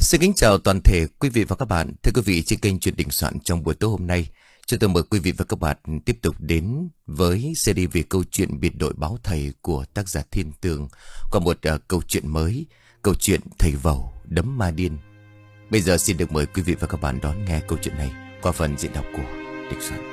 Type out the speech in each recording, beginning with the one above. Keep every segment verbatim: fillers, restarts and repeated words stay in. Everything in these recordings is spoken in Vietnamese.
Xin kính chào toàn thể quý vị và các bạn. Thưa quý vị, trên kênh Chuyện Đình Soạn trong buổi tối hôm nay, chúng tôi mời quý vị và các bạn tiếp tục đến với series về câu chuyện biệt đội báo thầy của tác giả Thiên Tường, qua một uh, câu chuyện mới, câu chuyện Thầy Vẩu Đấm Ma Điên. Bây giờ xin được mời quý vị và các bạn đón nghe câu chuyện này qua phần diễn đọc của Đình Soạn.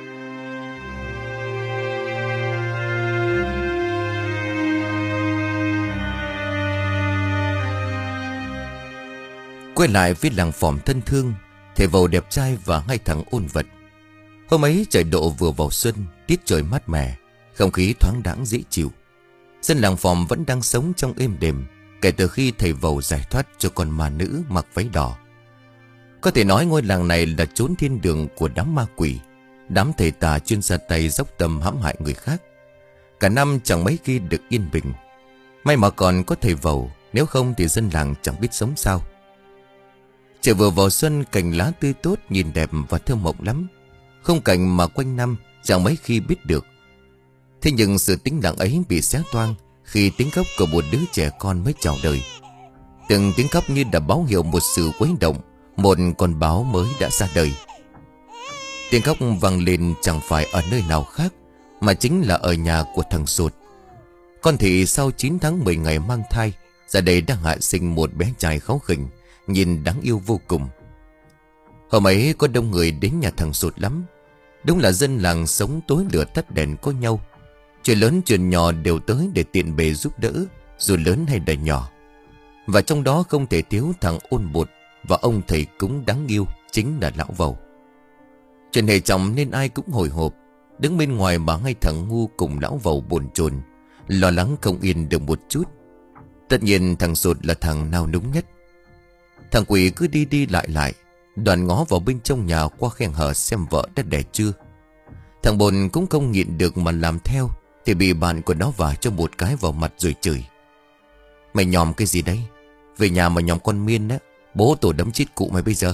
Quay lại với làng Phòm thân thương, Thầy Vẩu đẹp trai và hai thằng ôn vật. Hôm ấy trời độ vừa vào xuân, tiết trời mát mẻ, không khí thoáng đãng dễ chịu. Dân làng Phòm vẫn đang sống trong êm đềm kể từ khi Thầy Vẩu giải thoát cho con ma nữ mặc váy đỏ. Có thể nói ngôi làng này là chốn thiên đường của đám ma quỷ, đám thầy tà chuyên ra tay dốc tâm hãm hại người khác. Cả năm chẳng mấy khi được yên bình. May mà còn có Thầy Vẩu, nếu không thì dân làng chẳng biết sống sao. Trời vừa vào xuân, cành lá tươi tốt nhìn đẹp và thơm mộng lắm. Không cảnh mà quanh năm chẳng mấy khi biết được. Thế nhưng sự tĩnh lặng ấy bị xé toang khi tiếng khóc của một đứa trẻ con mới chào đời. Từng tiếng khóc như đã báo hiệu một sự quấy động, một con báo mới đã ra đời. Tiếng khóc vang lên chẳng phải ở nơi nào khác, mà chính là ở nhà của thằng Sột. Con thị sau chín tháng mười ngày mang thai, giờ đây đang hạ sinh một bé trai kháu khỉnh, nhìn đáng yêu vô cùng. Hôm ấy có đông người đến nhà thằng Sột lắm. Đúng là dân làng sống tối lửa tắt đèn có nhau. Chuyện lớn chuyện nhỏ đều tới để tiện bề giúp đỡ, dù lớn hay là nhỏ. Và trong đó không thể thiếu thằng ôn bột và ông thầy cúng đáng yêu, chính là lão Vẩu. Chuyện hệ trọng nên ai cũng hồi hộp. Đứng bên ngoài mà ngay thằng ngu cùng lão Vẩu bồn chồn, lo lắng không yên được một chút. Tất nhiên thằng Sột là thằng nao núng nhất. Thằng quỷ cứ đi đi lại lại, đoàn ngó vào bên trong nhà qua khe hở xem vợ đã đẻ chưa. Thằng bồn cũng không nhịn được mà làm theo, thì bị bạn của nó vả cho một cái vào mặt rồi chửi: "Mày nhòm cái gì đấy? Về nhà mà nhòm con miên á, bố tổ đấm chết cụ mày bây giờ."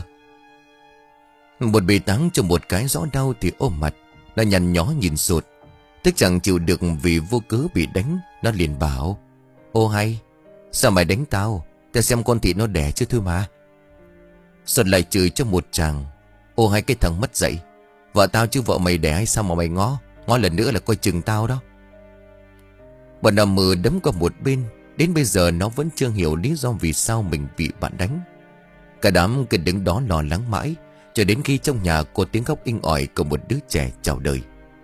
Một bị táng cho một cái rõ đau thì ôm mặt, nó nhăn nhó nhìn Sột. Tức chẳng chịu được vì vô cớ bị đánh, nó liền bảo: "Ô hay, sao mày đánh tao? Ta xem con thị nó đẻ chứ thôi mà." Sột lại chửi cho một tràng: "Ô hay cái thằng mất dạy, vợ tao chứ vợ mày đẻ hay sao mà mày ngó? Ngó lần nữa là coi chừng tao đó." Bọn nằm mừ đấm qua một bên. Đến bây giờ nó vẫn chưa hiểu lý do vì sao mình bị bạn đánh. Cả đám cứ đứng đó lo lắng mãi, cho đến khi trong nhà có tiếng khóc inh ỏi của một đứa trẻ chào đời.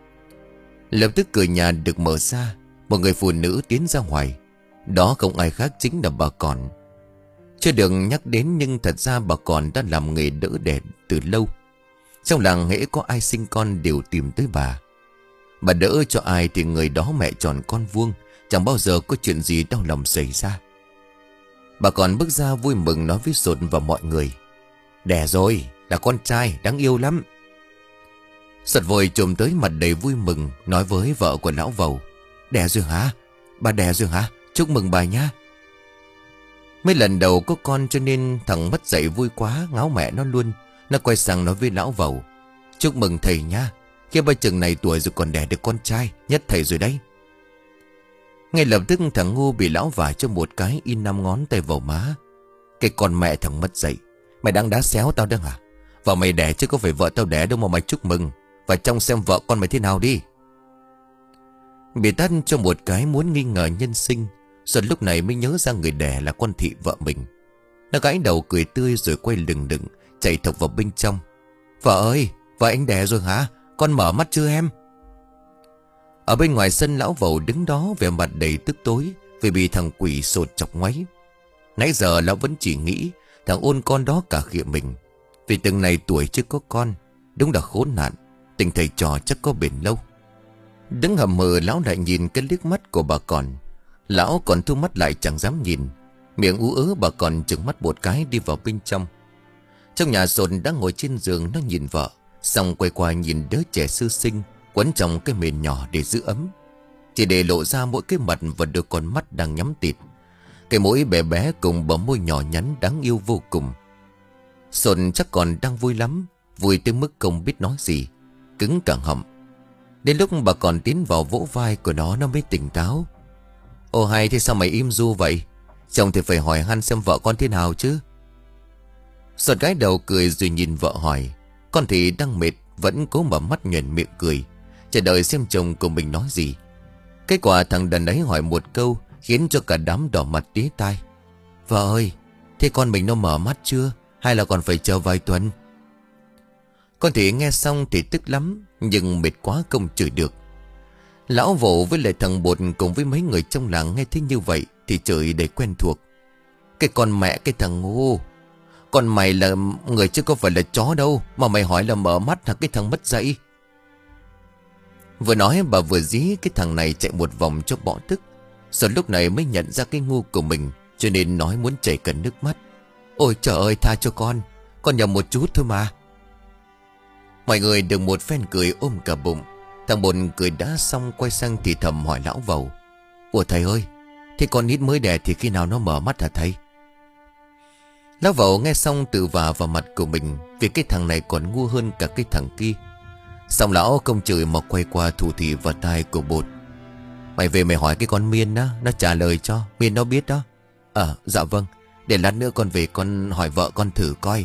Lập tức cửa nhà được mở ra, một người phụ nữ tiến ra ngoài. Đó không ai khác chính là bà Còn. Chưa được nhắc đến nhưng thật ra bà Còn đã làm nghề đỡ đẻ từ lâu. Trong làng hễ có ai sinh con đều tìm tới bà. Bà đỡ cho ai thì người đó mẹ tròn con vuông, chẳng bao giờ có chuyện gì đau lòng xảy ra. Bà Còn bước ra vui mừng nói với Sột và mọi người: "Đẻ rồi, là con trai, đáng yêu lắm." Sột vội trồm tới mặt đầy vui mừng, nói với vợ của lão Vẩu: "Đẻ rồi hả? Bà đẻ rồi hả? Chúc mừng bà nhá." Mấy lần đầu có con cho nên thằng mất dạy vui quá, ngáo mẹ nó luôn. Nó quay sang nói với lão Vẩu: "Chúc mừng thầy nhá, khi ba chừng này tuổi rồi còn đẻ được con trai, nhất thầy rồi đấy." Ngay lập tức thằng ngu bị lão vả cho một cái in năm ngón tay vào má. "Cái con mẹ thằng mất dạy, mày đang đá xéo tao đấy hả? Vợ mày đẻ chứ có phải vợ tao đẻ đâu mà mày chúc mừng. Và trông xem vợ con mày thế nào đi." Bị tát cho một cái muốn nghi ngờ nhân sinh, rồi lúc này mới nhớ ra người đẻ là con thị vợ mình. Nó gãi đầu cười tươi rồi quay lừng lừng chạy thọc vào bên trong: "Vợ ơi, vợ anh đẻ rồi hả? Con mở mắt chưa em?" Ở bên ngoài sân, lão Vẩu đứng đó vẻ mặt đầy tức tối vì bị thằng quỷ Sột chọc ngoáy. Nãy giờ lão vẫn chỉ nghĩ thằng ôn con đó cả khịa mình, vì từng này tuổi chưa có con, đúng là khốn nạn. Tình thầy trò chắc có bền lâu. Đứng hầm mờ, lão lại nhìn cái liếc mắt của bà Còn. Lão còn thu mắt lại chẳng dám nhìn. Miệng ú ớ bà Còn trừng mắt một cái đi vào bên trong. Trong nhà Sột đang ngồi trên giường, nó nhìn vợ, xong quay qua nhìn đứa trẻ sơ sinh quấn trong cái mền nhỏ để giữ ấm, chỉ để lộ ra mỗi cái mặt và đôi con mắt đang nhắm tịt, cái mũi bé bé cùng bờ môi nhỏ nhắn đáng yêu vô cùng. Sột chắc còn đang vui lắm, vui tới mức không biết nói gì, cứng cả họng. Đến lúc bà Còn tiến vào vỗ vai của nó, nó mới tỉnh táo: "Ồ hay, thế sao mày im ru vậy? Chồng thì phải hỏi han xem vợ con thế nào chứ." Sột gái đầu cười rồi nhìn vợ hỏi. Con thì đang mệt, vẫn cố mở mắt nhoẻn miệng cười, chờ đợi xem chồng của mình nói gì. Kết quả thằng đàn ấy hỏi một câu khiến cho cả đám đỏ mặt tía tai. Vợ ơi, thế con mình nó mở mắt chưa, hay là còn phải chờ vài tuần? Con thì nghe xong thì tức lắm, nhưng mệt quá không chửi được. Lão Vỗ với lại thằng Bột cùng với mấy người trong làng nghe thấy như vậy thì chửi để quen thuộc. Cái con mẹ cái thằng ngu, còn mày là người chứ có phải là chó đâu mà mày hỏi là mở mắt hả cái thằng mất dạy. Vừa nói bà vừa dí cái thằng này chạy một vòng cho bỏ tức. Rồi lúc này mới nhận ra cái ngu của mình, cho nên nói muốn chảy cả nước mắt. Ôi trời ơi, tha cho con, con nhầm một chút thôi mà. Mọi người được một phen cười ôm cả bụng. Thằng Bột cười đã xong quay sang thì thầm hỏi lão Vầu. Ủa thầy ơi, thế con nít mới đẻ thì khi nào nó mở mắt hả thầy? Lão Vầu nghe xong tự vả vào mặt của mình, vì cái thằng này còn ngu hơn cả cái thằng kia. Xong lão không chửi mà quay qua thủ thỉ vào tai của Bột. Mày về mày hỏi cái con Miên đó, nó trả lời cho. Miên nó biết đó. Ờ dạ vâng, để lát nữa con về con hỏi vợ con thử coi.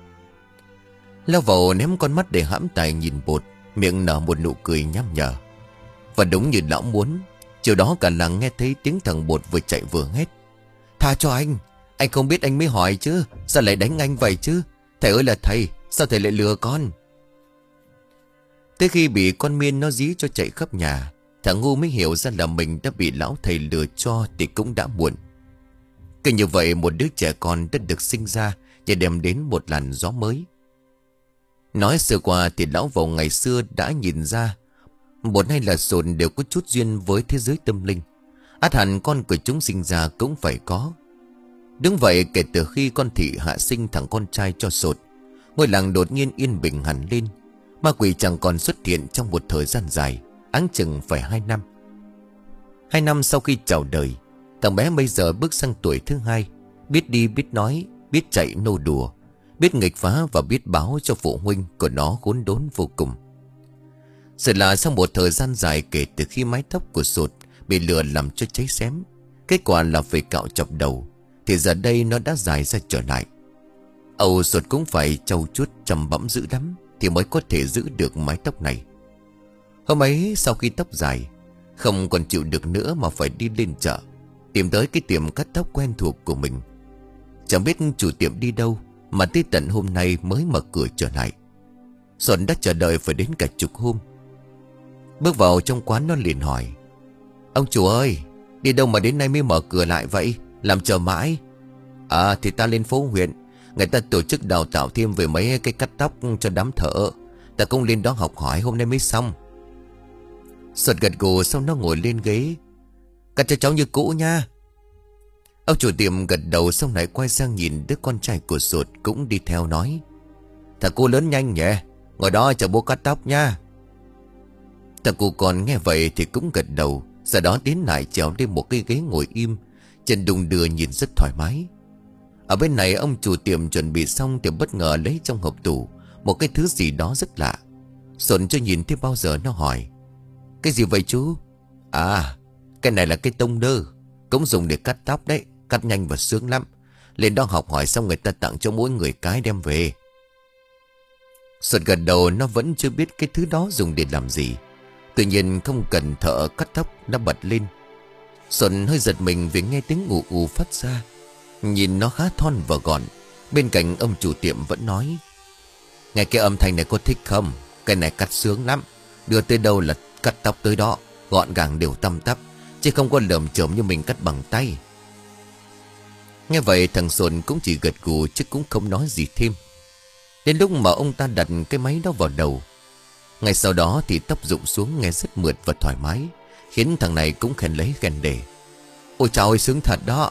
Lão Vầu ném con mắt để hãm tài nhìn Bột, miệng nở một nụ cười nham nhở. Và đúng như lão muốn, chiều đó cả làng nghe thấy tiếng thằng Bột vừa chạy vừa hét. Tha cho anh, anh không biết anh mới hỏi chứ, sao lại đánh anh vậy chứ? Thầy ơi là thầy, sao thầy lại lừa con? Tới khi bị con Miên nó dí cho chạy khắp nhà, thằng ngu mới hiểu ra là mình đã bị lão thầy lừa cho thì cũng đã muộn. Cứ như vậy một đứa trẻ con đã được sinh ra và đem đến một làn gió mới. Nói sơ qua thì lão Vầu ngày xưa đã nhìn ra Bột hay là Sột đều có chút duyên với thế giới tâm linh. Ắt hẳn con của chúng sinh ra cũng phải có. Đúng vậy, kể từ khi con Thị hạ sinh thằng con trai cho Sột, ngôi làng đột nhiên yên bình hẳn lên. Ma quỷ chẳng còn xuất hiện trong một thời gian dài, áng chừng phải hai năm. Hai năm sau khi chào đời, thằng bé bây giờ bước sang tuổi thứ hai, biết đi biết nói, biết chạy nô đùa, biết nghịch phá và biết báo cho phụ huynh của nó khốn đốn vô cùng. Sự là sau một thời gian dài kể từ khi mái tóc của Sột bị lừa làm cho cháy xém, kết quả là phải cạo chọc đầu, thì giờ đây nó đã dài ra trở lại. Âu Sột cũng phải trau chuốt chăm bẵm dữ lắm thì mới có thể giữ được mái tóc này. Hôm ấy sau khi tóc dài, không còn chịu được nữa mà phải đi lên chợ, tìm tới cái tiệm cắt tóc quen thuộc của mình. Chẳng biết chủ tiệm đi đâu mà tới tận hôm nay mới mở cửa trở lại. Sột đã chờ đợi phải đến cả chục hôm. Bước vào trong quán nó liền hỏi: Ông chủ ơi, đi đâu mà đến nay mới mở cửa lại vậy, làm chờ mãi? À thì ta lên phố huyện, người ta tổ chức đào tạo thêm về mấy cái cắt tóc cho đám thợ, ta cũng lên đó học hỏi hôm nay mới xong. Sột gật gù xong nó ngồi lên ghế. Cắt cho cháu như cũ nha. Ông chủ tiệm gật đầu xong lại quay sang nhìn đứa con trai của Sột cũng đi theo nói: Thằng cô lớn nhanh nhỉ, ngồi đó chờ bố cắt tóc nha. Thằng cô còn nghe vậy thì cũng gật đầu, sau đó tiến lại trèo lên một cái ghế ngồi im, chân đung đưa nhìn rất thoải mái. Ở bên này ông chủ tiệm chuẩn bị xong thì bất ngờ lấy trong hộp tủ một cái thứ gì đó rất lạ. Sột cho nhìn thấy bao giờ nó hỏi: Cái gì vậy chú? À, cái này là cái tông đơ, cũng dùng để cắt tóc đấy, cắt nhanh và sướng lắm. Lên đó học hỏi xong người ta tặng cho mỗi người cái đem về. Sột gật đầu, nó vẫn chưa biết cái thứ đó dùng để làm gì. Tự nhiên không cần thợ cắt tóc nó bật lên. Sột hơi giật mình vì nghe tiếng ù ù phát ra. Nhìn nó khá thon và gọn. Bên cạnh ông chủ tiệm vẫn nói: Nghe cái âm thanh này có thích không? Cái này cắt sướng lắm, đưa tới đâu là cắt tóc tới đó, gọn gàng đều tăm tắp, chứ không có lởm chởm như mình cắt bằng tay. Nghe vậy thằng Sột cũng chỉ gật gù chứ cũng không nói gì thêm. Đến lúc mà ông ta đặt cái máy đó vào đầu, ngay sau đó thì tóc rụng xuống nghe rất mượt và thoải mái, khiến thằng này cũng khen lấy khen để. Ôi trời ơi, sướng thật đó.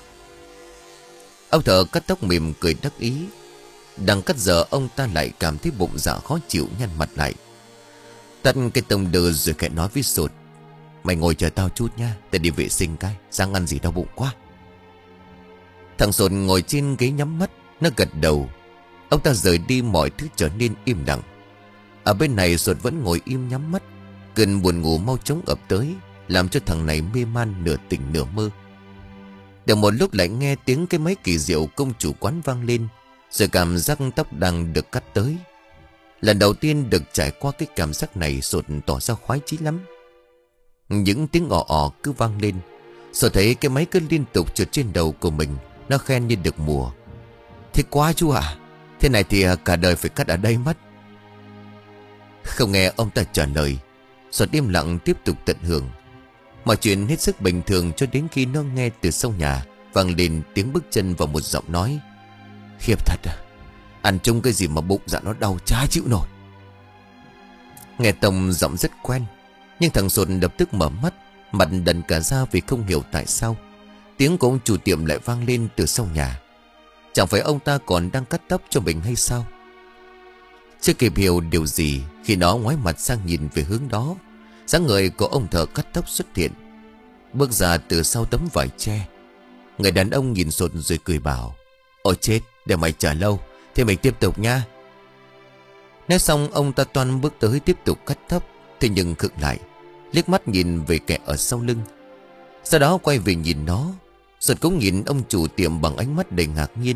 Ông thợ cắt tóc mỉm cười đắc ý. Đang cắt giờ ông ta lại cảm thấy bụng dạ khó chịu, nhăn mặt lại, tắt cái tông đơ rồi khẽ nói với Sột: Mày ngồi chờ tao chút nha, tao đi vệ sinh cái, sáng ăn gì đau bụng quá. Thằng Sột ngồi trên ghế nhắm mắt, nó gật đầu. Ông ta rời đi, mọi thứ trở nên im lặng. Ở bên này Sột vẫn ngồi im nhắm mắt. Cơn buồn ngủ mau chóng ập tới, làm cho thằng này mê man nửa tỉnh nửa mơ. Được một lúc lại nghe tiếng cái máy kỳ diệu công chủ quán vang lên, Rồi cảm giác tóc đang được cắt tới. Lần đầu tiên được trải qua cái cảm giác này, Sột tỏ ra khoái chí lắm. Những tiếng ò ò cứ vang lên. Sột thấy cái máy cứ liên tục trượt trên đầu của mình. Nó khen như được mùa. Thế quá chú ạ. Thế này thì cả đời phải cắt ở đây mất. Không nghe ông ta trả lời, Sột im lặng tiếp tục tận hưởng. Mọi chuyện hết sức bình thường cho đến khi nó nghe từ sau nhà vang lên tiếng bước chân và một giọng nói. Khiếp thật à, ăn chung cái gì mà bụng dạ nó đau chả chịu nổi. Nghe Tông giọng rất quen, nhưng thằng Sột lập tức mở mắt, mặt đần cả ra vì không hiểu tại sao tiếng của ông chủ tiệm lại vang lên từ sau nhà. Chẳng phải ông ta còn đang cắt tóc cho mình hay sao? Chưa kịp hiểu điều gì khi nó ngoái mặt sang nhìn về hướng đó, dáng người của ông thợ cắt tóc xuất hiện, bước ra từ sau tấm vải tre. Người đàn ông nhìn Sột rồi cười bảo: Ôi chết, để mày chờ lâu, thì mình tiếp tục nha. Nói xong ông ta toan bước tới tiếp tục cắt tóc, thế nhưng khựng lại, liếc mắt nhìn về kẻ ở sau lưng. Sau đó quay về nhìn nó. Sột cũng nhìn ông chủ tiệm bằng ánh mắt đầy ngạc nhiên.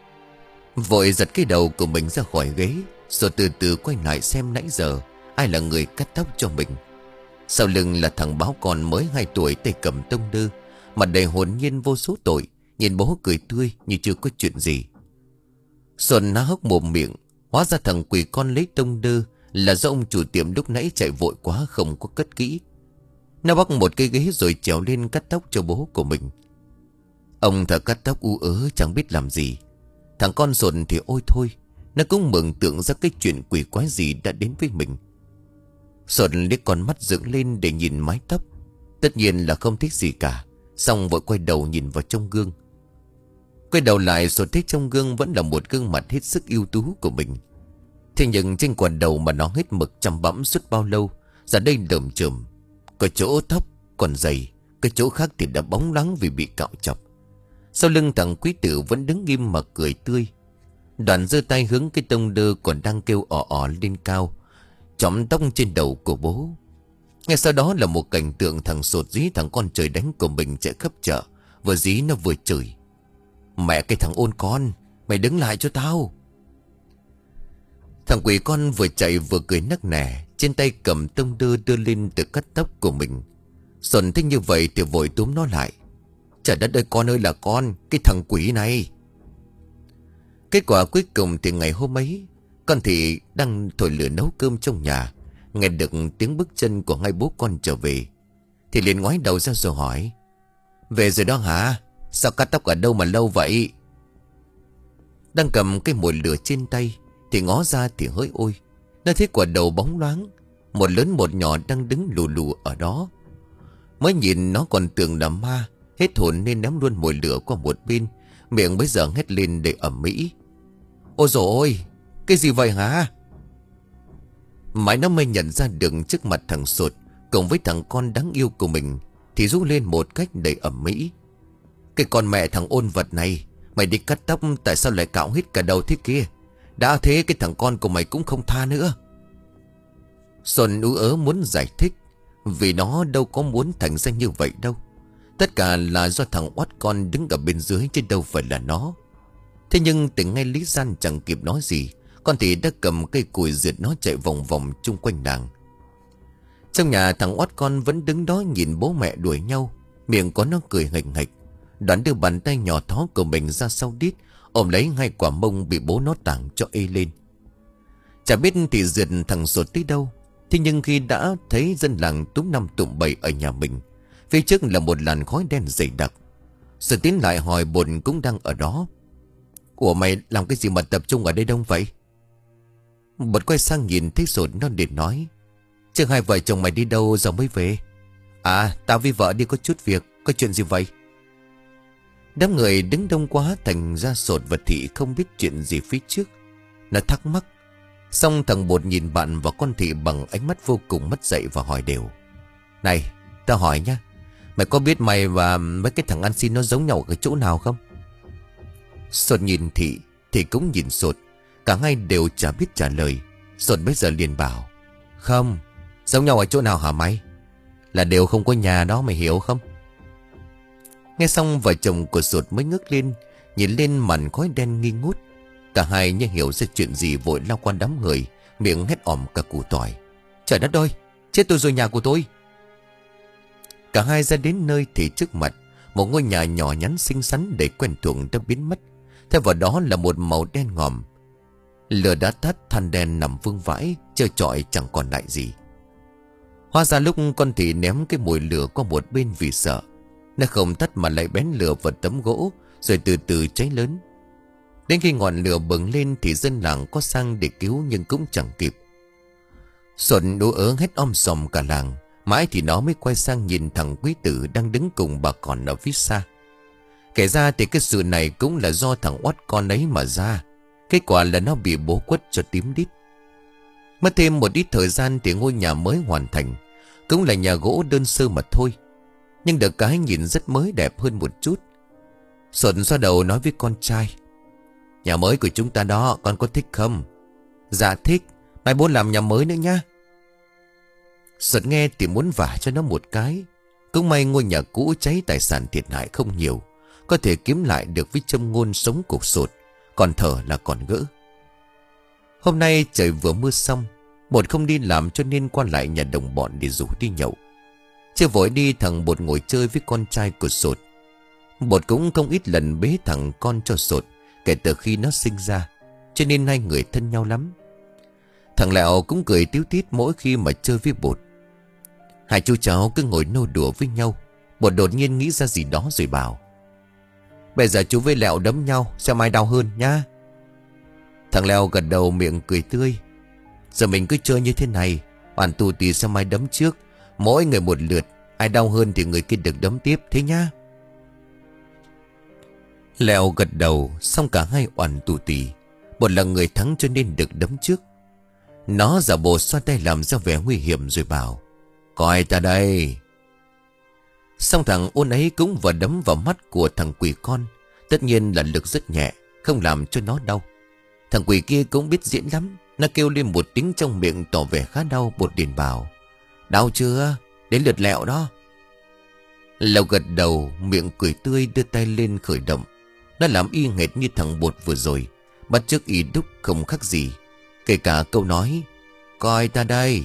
Vội giật cái đầu của mình ra khỏi ghế, rồi từ từ quay lại xem nãy giờ ai là người cắt tóc cho mình. Sau lưng là thằng báo con mới hai tuổi, tay cầm tông đơ, mặt đầy hồn nhiên vô số tội, nhìn bố cười tươi như chưa có chuyện gì. Xuân há hốc mồm miệng. Hóa ra thằng quỷ con lấy tông đơ là do ông chủ tiệm lúc nãy chạy vội quá không có cất kỹ. Nó bắt một cây ghế rồi trèo lên cắt tóc cho bố của mình. Ông thợ cắt tóc u ớ chẳng biết làm gì. Thằng con Xuân thì ôi thôi, nó cũng mường tượng ra cái chuyện quỷ quái gì đã đến với mình. Xuân liếc con mắt dựng lên để nhìn mái tóc. Tất nhiên là không thích gì cả, xong vội quay đầu nhìn vào trong gương. Quay đầu lại rồi thấy trong gương vẫn là một gương mặt hết sức ưu tú của mình. Thế nhưng trên quần đầu mà nó hết mực chăm bẵm suốt bao lâu, giờ đây đờm chởm. Có chỗ tóc còn dày, cái chỗ khác thì đã bóng loáng vì bị cạo chọc. Sau lưng thằng quý tử vẫn đứng nghiêm mà cười tươi. Đoàn giơ tay hướng cái tông đơ còn đang kêu ỏ ỏ lên cao, chỏm tóc trên đầu của bố. Ngay sau đó là một cảnh tượng thằng Sột dí thằng con trời đánh của mình chạy khắp chợ, vừa dí nó vừa chửi: Mẹ cái thằng ôn con, mày đứng lại cho tao. Thằng quỷ con vừa chạy vừa cười nắc nẻ, trên tay cầm tông đơ đưa lên từ cắt tóc của mình. Xuân thích như vậy thì vội túm nó lại: Trời đất ơi con ơi là con, cái thằng quỷ này. Kết quả cuối cùng thì ngày hôm ấy, con Thị đang thổi lửa nấu cơm trong nhà, nghe được tiếng bước chân của hai bố con trở về, thì liền ngoái đầu ra rồi hỏi: Về rồi đó hả? Sao cắt tóc ở đâu mà lâu vậy? Đang cầm cái mồi lửa trên tay thì ngó ra thì hỡi ôi, nó thấy quả đầu bóng loáng, một lớn một nhỏ đang đứng lù lù ở đó. Mới nhìn nó còn tưởng là ma, hết hồn nên ném luôn mồi lửa qua một bên, miệng bây giờ hét lên để ầm ĩ: Ôi dồi ôi, cái gì vậy hả? Mãi nó mới nhận ra được trước mặt thằng Sột cùng với thằng con đáng yêu của mình thì rú lên một cách đầy ầm ĩ: Cái con mẹ thằng ôn vật này, mày đi cắt tóc tại sao lại cạo hết cả đầu thế kia? Đã thế cái thằng con của mày cũng không tha nữa. Xuân ú ớ muốn giải thích, vì nó đâu có muốn thành ra như vậy đâu. Tất cả là do thằng oát con đứng ở bên dưới chứ đâu phải là nó. Thế nhưng tỉnh ngay lý gian chẳng kịp nói gì, con Thị đã cầm cây củi diệt nó chạy vòng vòng chung quanh nàng. Trong nhà thằng oát con vẫn đứng đó nhìn bố mẹ đuổi nhau, miệng có nó cười hệch hệch. Đoán đưa bàn tay nhỏ thó của mình ra sau đít, ôm lấy hai quả mông bị bố nó tảng cho ê lên. Chả biết thì diệt thằng Sột tới đâu. Thế nhưng khi đã thấy dân làng túm năm tụm bảy ở nhà mình, phía trước là một làn khói đen dày đặc. Sự tiến lại hỏi bồn cũng đang ở đó: Ủa mày làm cái gì mà tập trung ở đây đông vậy? Bột quay sang nhìn thấy Sột nó liền nói: Chứ hai vợ chồng mày đi đâu giờ mới về? À tao với vợ đi có chút việc. Có chuyện gì vậy? Đám người đứng đông quá thành ra Sột và Thị không biết chuyện gì phía trước. Nó thắc mắc. Xong thằng Bột nhìn bạn và con Thị bằng ánh mắt vô cùng mất dạy và hỏi đều: Này tao hỏi nhá, mày có biết mày và mấy cái thằng ăn xin nó giống nhau ở cái chỗ nào không? Sột nhìn Thị, Thị cũng nhìn Sột, cả hai đều chả biết trả lời. Sột bây giờ liền bảo: Không, giống nhau ở chỗ nào hả mày? Là đều không có nhà đó, mày hiểu không? Nghe xong vợ chồng của Sột mới ngước lên, nhìn lên màn khói đen nghi ngút. Cả Cả hai như hiểu ra chuyện gì vội lao qua đám người, miệng hét ỏm cả củ tỏi. Trời đất ơi, chết tôi rồi, nhà của tôi. Cả hai ra đến nơi thì trước mặt một ngôi nhà nhỏ nhắn xinh xắn đầy quen thuộc đã biến mất. Thay vào đó là một màu đen ngòm. Lửa đã tắt, than đen nằm vương vãi, trơ trọi chẳng còn lại gì. Hóa ra lúc con thị ném cái mồi lửa qua một bên vì sợ, nó không tắt mà lại bén lửa vào tấm gỗ, rồi từ từ cháy lớn. Đến khi ngọn lửa bừng lên thì dân làng có sang để cứu nhưng cũng chẳng kịp. Xuân đú ớ hết om sòm cả làng. Mãi thì nó mới quay sang nhìn thằng quý tử đang đứng cùng bà con ở phía xa. Kể ra thì cái sự này cũng là do thằng oắt con ấy mà ra. Kết quả là nó bị bố quất cho tím đít. Mất thêm một ít thời gian thì ngôi nhà mới hoàn thành. Cũng là nhà gỗ đơn sơ mà thôi, nhưng được cái nhìn rất mới đẹp hơn một chút. Xuân xoa đầu nói với con trai: Nhà mới của chúng ta đó, con có thích không? Dạ thích, mai bố làm nhà mới nữa nhá. Xuân nghe thì muốn vả cho nó một cái. Cũng may ngôi nhà cũ cháy, tài sản thiệt hại không nhiều, có thể kiếm lại được với châm ngôn sống cục sột. Còn thở là còn gỡ. Hôm nay trời vừa mưa xong, Bột không đi làm cho nên qua lại nhà đồng bọn để rủ đi nhậu. Chưa vội đi, thằng Bột ngồi chơi với con trai của Sột. Bột cũng không ít lần bế thằng con cho Sột kể từ khi nó sinh ra, cho nên hai người thân nhau lắm. Thằng Lẹo cũng cười tíu tít mỗi khi mà chơi với Bột. Hai chú cháu cứ ngồi nô đùa với nhau. Bột đột nhiên nghĩ ra gì đó rồi bảo: Bây giờ chú với Lẹo đấm nhau xem ai đau hơn nhá. Thằng Lẹo gật đầu miệng cười tươi. Giờ mình cứ chơi như thế này, hoàn tù tì xem ai đấm trước, mỗi người một lượt, ai đau hơn thì người kia được đấm tiếp, thế nhá. Lẹo gật đầu, xong cả hai oằn tù tì. Bột là người thắng cho nên được đấm trước. Nó giả bộ xoa tay làm ra vẻ nguy hiểm rồi bảo: Coi ta đây. Xong thằng ôn ấy cũng vừa đấm vào mắt của thằng quỷ con. Tất nhiên là lực rất nhẹ, không làm cho nó đau. Thằng quỷ kia cũng biết diễn lắm. Nó kêu lên một tiếng trong miệng tỏ vẻ khá đau. Bột liền bảo: Đau chưa? Đến lượt Lẹo đó. Lẹo gật đầu, miệng cười tươi, đưa tay lên khởi động. Nó làm y hệt như thằng Bột vừa rồi, bắt chước y đúc không khác gì, kể cả câu nói Coi ta đây.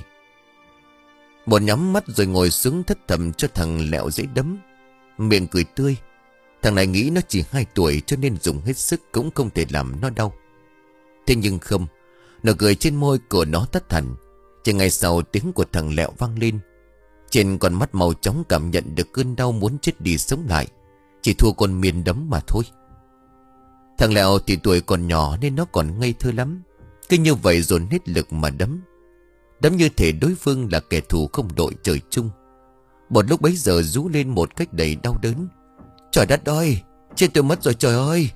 Bột nhắm mắt rồi ngồi xuống thất thầm cho thằng Lẹo dễ đấm. Miệng cười tươi. Thằng này nghĩ nó chỉ hai tuổi cho nên dùng hết sức cũng không thể làm nó đau. Thế nhưng không, nụ cười trên môi của nó tắt hẳn. Chỉ ngày sau tiếng của thằng Lẹo vang lên. Trên con mắt màu chóng cảm nhận được cơn đau muốn chết đi sống lại. Chỉ thua con miên đấm mà thôi. Thằng Lẹo thì tuổi còn nhỏ nên nó còn ngây thơ lắm. Cứ như vậy dồn hết lực mà đấm. Đấm như thể đối phương là kẻ thù không đội trời chung. Bột lúc bấy giờ rú lên một cách đầy đau đớn: Trời đất ơi, chết tôi mất rồi trời ơi.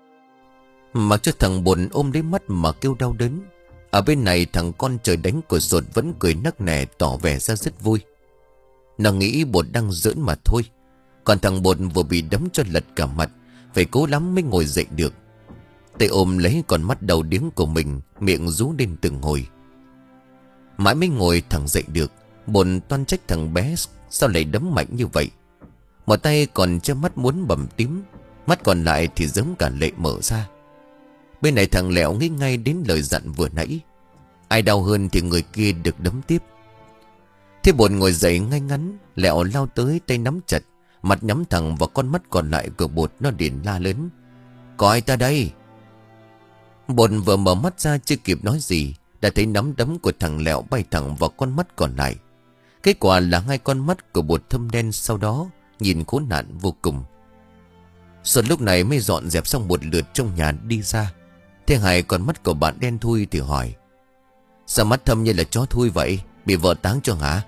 Mặc cho thằng Bột ôm lấy mắt mà kêu đau đớn. Ở bên này thằng con trời đánh của Sột vẫn cười nắc nẻ, tỏ vẻ ra rất vui. Nó nghĩ Bột đang giỡn mà thôi. Còn thằng Bột vừa bị đấm cho lật cả mặt, phải cố lắm mới ngồi dậy được. Tay ôm lấy con mắt đầu điếng của mình, miệng rú lên từng hồi. Mãi mới ngồi thẳng dậy được. Bột toan trách thằng bé sao lại đấm mạnh như vậy. Một tay còn che mắt muốn bầm tím, mắt còn lại thì giống cả lệ mở ra. Bên này thằng Lẹo nghĩ ngay đến lời dặn vừa nãy: Ai đau hơn thì người kia được đấm tiếp. Thế Bột ngồi dậy ngay ngắn. Lẹo lao tới, tay nắm chặt, mặt nhắm thẳng vào con mắt còn lại của Bột. Nó liền la lớn: Coi ta đây. Bột vừa mở mắt ra chưa kịp nói gì, đã thấy nắm đấm của thằng Lẹo bay thẳng vào con mắt còn lại. Kết quả là hai con mắt của Bột thâm đen, sau đó nhìn khốn nạn vô cùng. Xuân lúc này mới dọn dẹp xong một lượt trong nhà đi ra. Thế hai con mắt của bạn đen thui thì hỏi: Sao mắt thâm như là chó thui vậy? Bị vợ táng cho hả?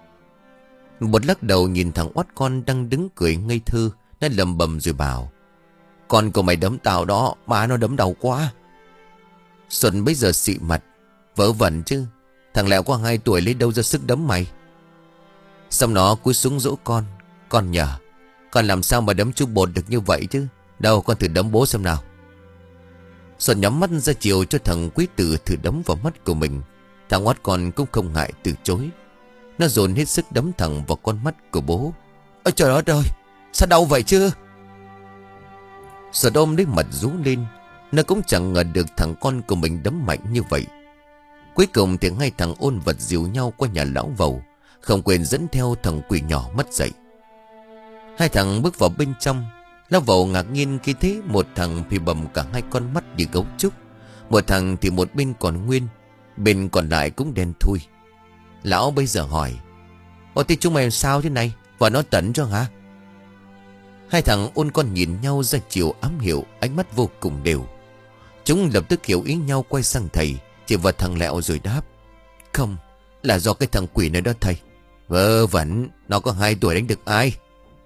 Bột lắc đầu nhìn thằng oát con đang đứng cười ngây thơ. Nó lầm bầm rồi bảo: Con của mày đấm tao đó, má nó đấm đau quá. Xuân bây giờ xị mặt: Vớ vẩn chứ, thằng Lẹo có hai tuổi lấy đâu ra sức đấm mày. Xong nó cúi xuống dỗ con: Con nhờ, con làm sao mà đấm chú Bột được như vậy chứ? Đâu, con thử đấm bố xem nào. Xuân nhắm mắt ra chiều cho thằng quý tử thử đấm vào mắt của mình. Thằng oát con cũng không ngại từ chối. Nó dồn hết sức đấm thẳng vào con mắt của bố. Ôi trời đất ơi, sao đau vậy chứ? Xuân ôm lấy mặt rú lên. Nó cũng chẳng ngờ được thằng con của mình đấm mạnh như vậy. Cuối cùng thì hai thằng ôn vật dìu nhau qua nhà lão Vầu, không quên dẫn theo thằng quỷ nhỏ mất dậy. Hai thằng bước vào bên trong. Lão Vầu ngạc nhiên khi thấy một thằng thì bầm cả hai con mắt như gấu trúc, một thằng thì một bên còn nguyên, bên còn lại cũng đen thui. Lão bây giờ hỏi: Ồ thì chúng mày làm sao thế này? Và nó tẩn cho hả? Hai thằng ôn con nhìn nhau ra chiều ám hiệu, ánh mắt vô cùng đều. Chúng lập tức hiểu ý nhau, quay sang thầy, chỉ vào thằng Lẹo rồi đáp: Không, là do cái thằng quỷ này đó thầy. Vớ vẩn, nó có hai tuổi đánh được ai?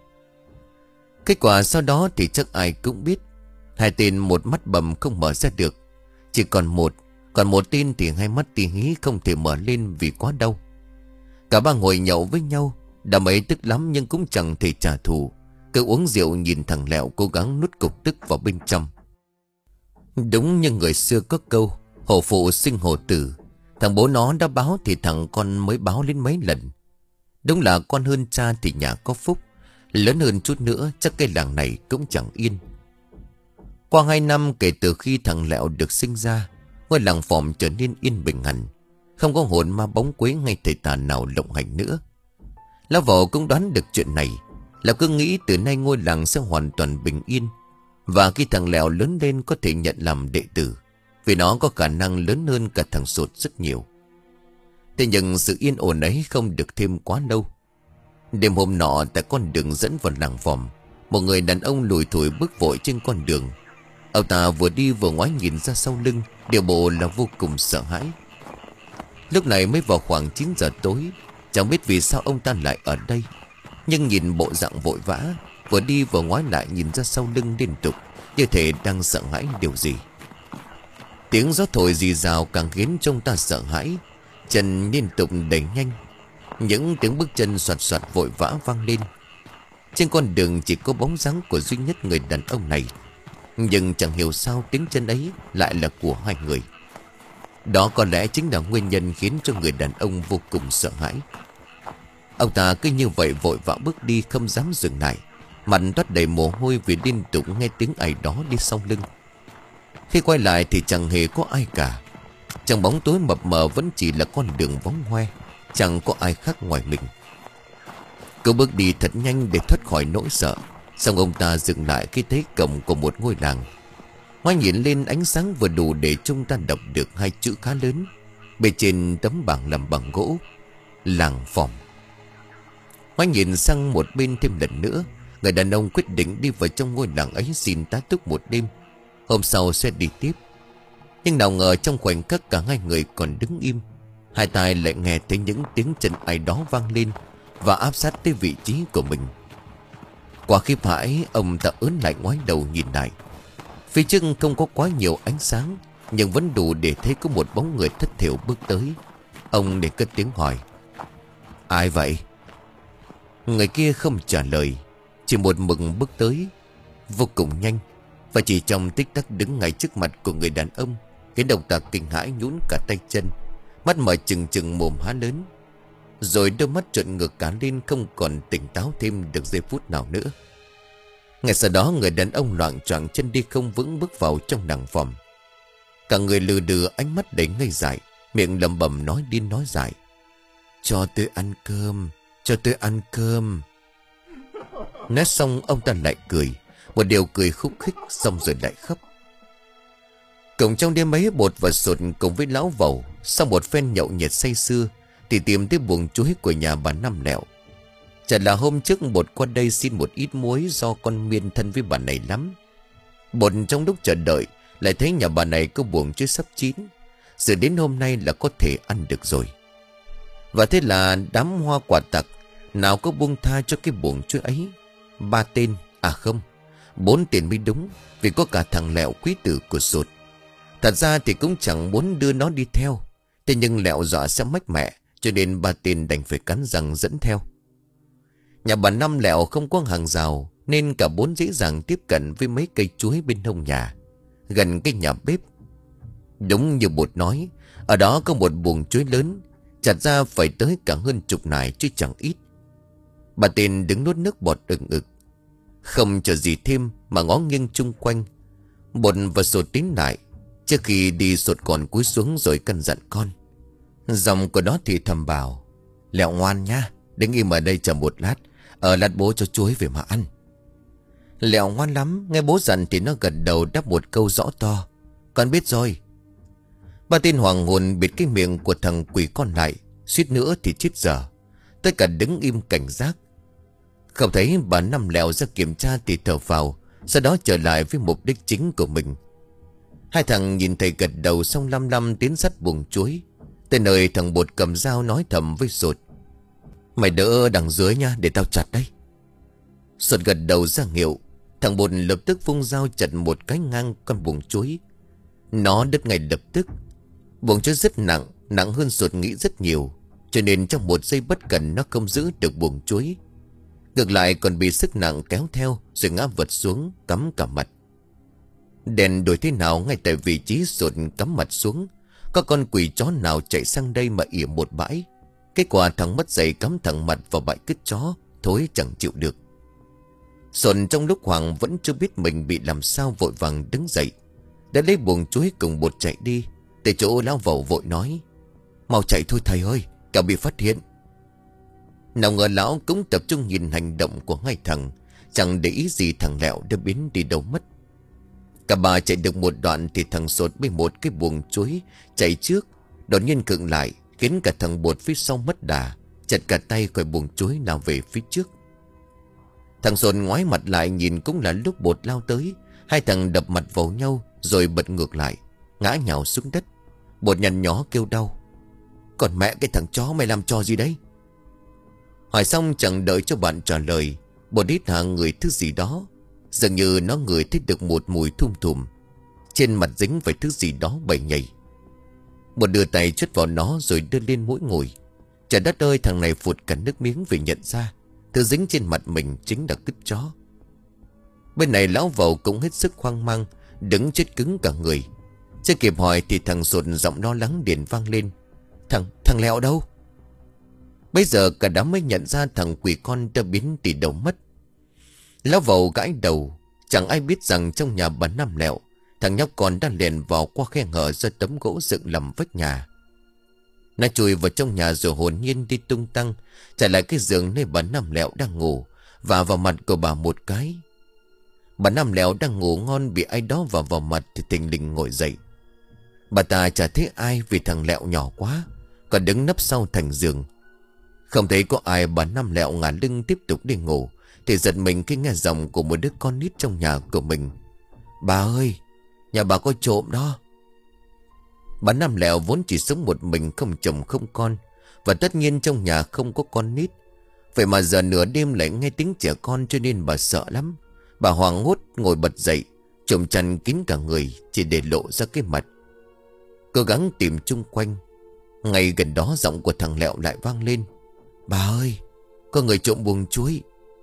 Kết quả sau đó thì chắc ai cũng biết. Hai tên một mắt bầm không mở ra được, chỉ còn một. Còn một tên thì hai mắt tí hí không thể mở lên vì quá đau. Cả ba ngồi nhậu với nhau. Đám ấy tức lắm nhưng cũng chẳng thể trả thù, cứ uống rượu nhìn thằng Lẹo cố gắng nuốt cục tức vào bên trong. Đúng như người xưa có câu: hổ phụ sinh hổ tử. Thằng bố nó đã báo thì thằng con mới báo lên mấy lần. Đúng là con hơn cha thì nhà có phúc, lớn hơn chút nữa chắc cái làng này cũng chẳng yên. Qua hai năm kể từ khi thằng Lẹo được sinh ra, ngôi làng Phòm trở nên yên bình hẳn, không có hồn ma bóng quế hay thầy tà nào lộng hành nữa. Lão Vầu cũng đoán được chuyện này, là cứ nghĩ từ nay ngôi làng sẽ hoàn toàn bình yên. Và khi thằng Lẹo lớn lên có thể nhận làm đệ tử, vì nó có khả năng lớn hơn cả thằng Sột rất nhiều. Thế nhưng sự yên ổn ấy không được thêm quá lâu. Đêm hôm nọ tại con đường dẫn vào làng Phòm, một người đàn ông lùi thủi bước vội trên con đường. Ông ta vừa đi vừa ngoái nhìn ra sau lưng, điều bộ là vô cùng sợ hãi. Lúc này mới vào khoảng chín giờ tối, chẳng biết vì sao ông ta lại ở đây. Nhưng nhìn bộ dạng vội vã, vừa đi vừa ngoái lại nhìn ra sau lưng liên tục, như thể đang sợ hãi điều gì. Tiếng gió thổi rì rào càng khiến trông ta sợ hãi. Chân liên tục đẩy nhanh, những tiếng bước chân soạt soạt vội vã vang lên. Trên con đường chỉ có bóng dáng của duy nhất người đàn ông này, nhưng chẳng hiểu sao tiếng chân ấy lại là của hai người. Đó có lẽ chính là nguyên nhân khiến cho người đàn ông vô cùng sợ hãi. Ông ta cứ như vậy vội vã bước đi, không dám dừng lại, mặt toát đầy mồ hôi vì liên tục nghe tiếng ai đó đi sau lưng. Khi quay lại thì chẳng hề có ai cả. Trong bóng tối mập mờ vẫn chỉ là con đường vắng hoe, chẳng có ai khác ngoài mình. Cậu bước đi thật nhanh để thoát khỏi nỗi sợ. Xong ông ta dừng lại khi thấy cổng của một ngôi làng. Ngoái nhìn lên, ánh sáng vừa đủ để chúng ta đọc được hai chữ khá lớn bên trên tấm bảng làm bằng gỗ: làng Phòm. Ngoái nhìn sang một bên thêm lần nữa, người đàn ông quyết định đi vào trong ngôi làng ấy xin tá túc một đêm, hôm sau sẽ đi tiếp. Nhưng nào ngờ trong khoảnh khắc cả hai người còn đứng im, hai tai lại nghe thấy những tiếng chân ai đó vang lên và áp sát tới vị trí của mình. Quả khiếp hãi, ông ta ớn lại ngoái đầu nhìn lại. Phía trước không có quá nhiều ánh sáng, nhưng vẫn đủ để thấy có một bóng người thất thiểu bước tới. Ông để cất tiếng hỏi: Ai vậy? Người kia không trả lời, chỉ một mực bước tới vô cùng nhanh, và chỉ trong tích tắc đứng ngay trước mặt của người đàn ông. Cái đầu ta kinh hãi nhũn cả tay chân, mắt mở trừng trừng, mồm há lớn, rồi đôi mắt trợn ngược cả lên, không còn tỉnh táo thêm được giây phút nào nữa. Ngay sau đó người đàn ông loạng choạng chân đi không vững bước vào trong làng Phòm. Cả người lừ đừ, ánh mắt đầy ngây dại, miệng lẩm bẩm nói điên nói dại: Cho tôi ăn cơm, cho tôi ăn cơm. Nói xong ông ta lại cười, một điều cười khúc khích, xong rồi lại khóc. Cùng trong đêm ấy, Bột và Sột cùng với lão Vầu sau một phen nhậu nhẹt say sưa thì tìm tới buồng chuối của nhà bà Năm Lẹo. Chả là hôm trước Bột qua đây xin một ít muối, do con Miên thân với bà này lắm. Bột trong lúc chờ đợi lại thấy nhà bà này có buồng chuối sắp chín, giờ đến hôm nay là có thể ăn được rồi. Và thế là đám hoa quả tặc nào có buông tha cho cái buồng chuối ấy. Ba tên, à không, bốn tên mới đúng, vì có cả thằng Lẹo quý tử của Sột. Thật ra thì cũng chẳng muốn đưa nó đi theo, thế nhưng Lẹo dọa sẽ mách mẹ, cho nên ba tên đành phải cắn răng dẫn theo. Nhà bà Năm Lẹo không có hàng rào, nên cả bốn dễ dàng tiếp cận với mấy cây chuối bên hông nhà, gần cái nhà bếp. Đúng như Bột nói, ở đó có một buồng chuối lớn, chặt ra phải tới cả hơn chục nải chứ chẳng ít. Bà tên đứng nuốt nước bọt ừng ực, không chờ gì thêm mà ngó nghiêng chung quanh. Bột và Sột tín lại. Trước khi đi Sột còn cúi xuống rồi căn dặn con. Dòng của đó thì thầm bảo: Lẹo ngoan nha, đứng im ở đây chờ một lát, ở lát bố cho chuối về mà ăn. Lẹo ngoan lắm, nghe bố dặn thì nó gật đầu đáp một câu rõ to: Con biết rồi. Ba tên hoàng hồn bịt cái miệng của thằng quỷ con lại, suýt nữa thì chết dở. Tất cả đứng im cảnh giác. Không thấy bà Năm Lẹo ra kiểm tra thì thở vào, sau đó trở lại với mục đích chính của mình. Hai thằng nhìn thầy gật đầu xong lăm lăm tiến sát buồng chuối. Tới nơi thằng Bột cầm dao nói thầm với Sột: Mày đỡ đằng dưới nha, để tao chặt đấy. Sột gật đầu ra hiệu. Thằng Bột lập tức vung dao chặt một cái ngang con buồng chuối. Nó đứt ngay lập tức. Buồng chuối rất nặng, nặng hơn Sột nghĩ rất nhiều, cho nên trong một giây bất cẩn nó không giữ được buồng chuối. Ngược lại còn bị sức nặng kéo theo, rồi ngã vật xuống, cắm cả mặt. Đèn đổi thế nào ngay tại vị trí Sột cắm mặt xuống, có con quỷ chó nào chạy sang đây mà ỉa một bãi. Kết quả thằng mất dậy cắm thẳng mặt vào bãi cứt chó, thối chẳng chịu được. Sột trong lúc hoảng vẫn chưa biết mình bị làm sao, vội vàng đứng dậy, đã lấy buồng chuối cùng Bột chạy đi. Tới chỗ lão Vẩu vội nói: Mau chạy thôi thầy ơi, kẻo bị phát hiện. Nào ngờ lão cũng tập trung nhìn hành động của hai thằng, chẳng để ý gì thằng Lẹo đã biến đi đâu mất. Cả bà chạy được một đoạn thì thằng Sột với một cái buồng chuối chạy trước, đột nhiên khựng lại, khiến cả thằng Bột phía sau mất đà, chặt cả tay khỏi buồng chuối lao về phía trước. Thằng Sột ngoái mặt lại nhìn cũng là lúc Bột lao tới. Hai thằng đập mặt vào nhau rồi bật ngược lại, ngã nhào xuống đất. Bột nhăn nhó kêu đau: Còn mẹ cái thằng chó mày làm trò gì đấy? Hỏi xong chẳng đợi cho bạn trả lời, Bột hít hà người thứ gì đó. Dường như nó ngửi thấy được một mùi thum thùm, trên mặt dính phải thứ gì đó bầy nhầy. Bột đưa tay chốt vào nó rồi đưa lên mũi ngồi. Trời đất ơi, thằng này phụt cả nước miếng vì nhận ra thứ dính trên mặt mình chính là cứt chó. Bên này lão Vẩu cũng hết sức hoang mang, đứng chết cứng cả người. Chưa kịp hỏi thì thằng Sột giọng lo lắng điền vang lên: Thằng, thằng Lẹo đâu? Bây giờ cả đám mới nhận ra thằng quỷ con đã biến đi đâu mất. Lão Vẩu gãi đầu. Chẳng ai biết rằng trong nhà bà Năm Lẹo, thằng nhóc con đã lèn vào qua khe hở do tấm gỗ dựng làm vách nhà. Nó chui vào trong nhà rồi hồn nhiên đi tung tăng, chạy lại cái giường nơi bà Năm Lẹo đang ngủ, và vào mặt của bà một cái. Bà Năm Lẹo đang ngủ ngon bị ai đó vào vào mặt thì thình lình ngồi dậy. Bà ta chả thấy ai vì thằng Lẹo nhỏ quá, còn đứng nấp sau thành giường. Không thấy có ai, bà Năm Lẹo ngả lưng tiếp tục đi ngủ, thì giật mình khi nghe giọng của một đứa con nít trong nhà của mình: Bà ơi, nhà bà có trộm đó. Bà Năm Lẹo vốn chỉ sống một mình, không chồng không con, và tất nhiên trong nhà không có con nít. Vậy mà giờ nửa đêm lại nghe tiếng trẻ con, cho nên bà sợ lắm. Bà hoảng hốt ngồi bật dậy, trùm chăn kín cả người, chỉ để lộ ra cái mặt. Cố gắng tìm chung quanh. Ngay gần đó giọng của thằng Lẹo lại vang lên: Bà ơi, có người trộm buồng chuối.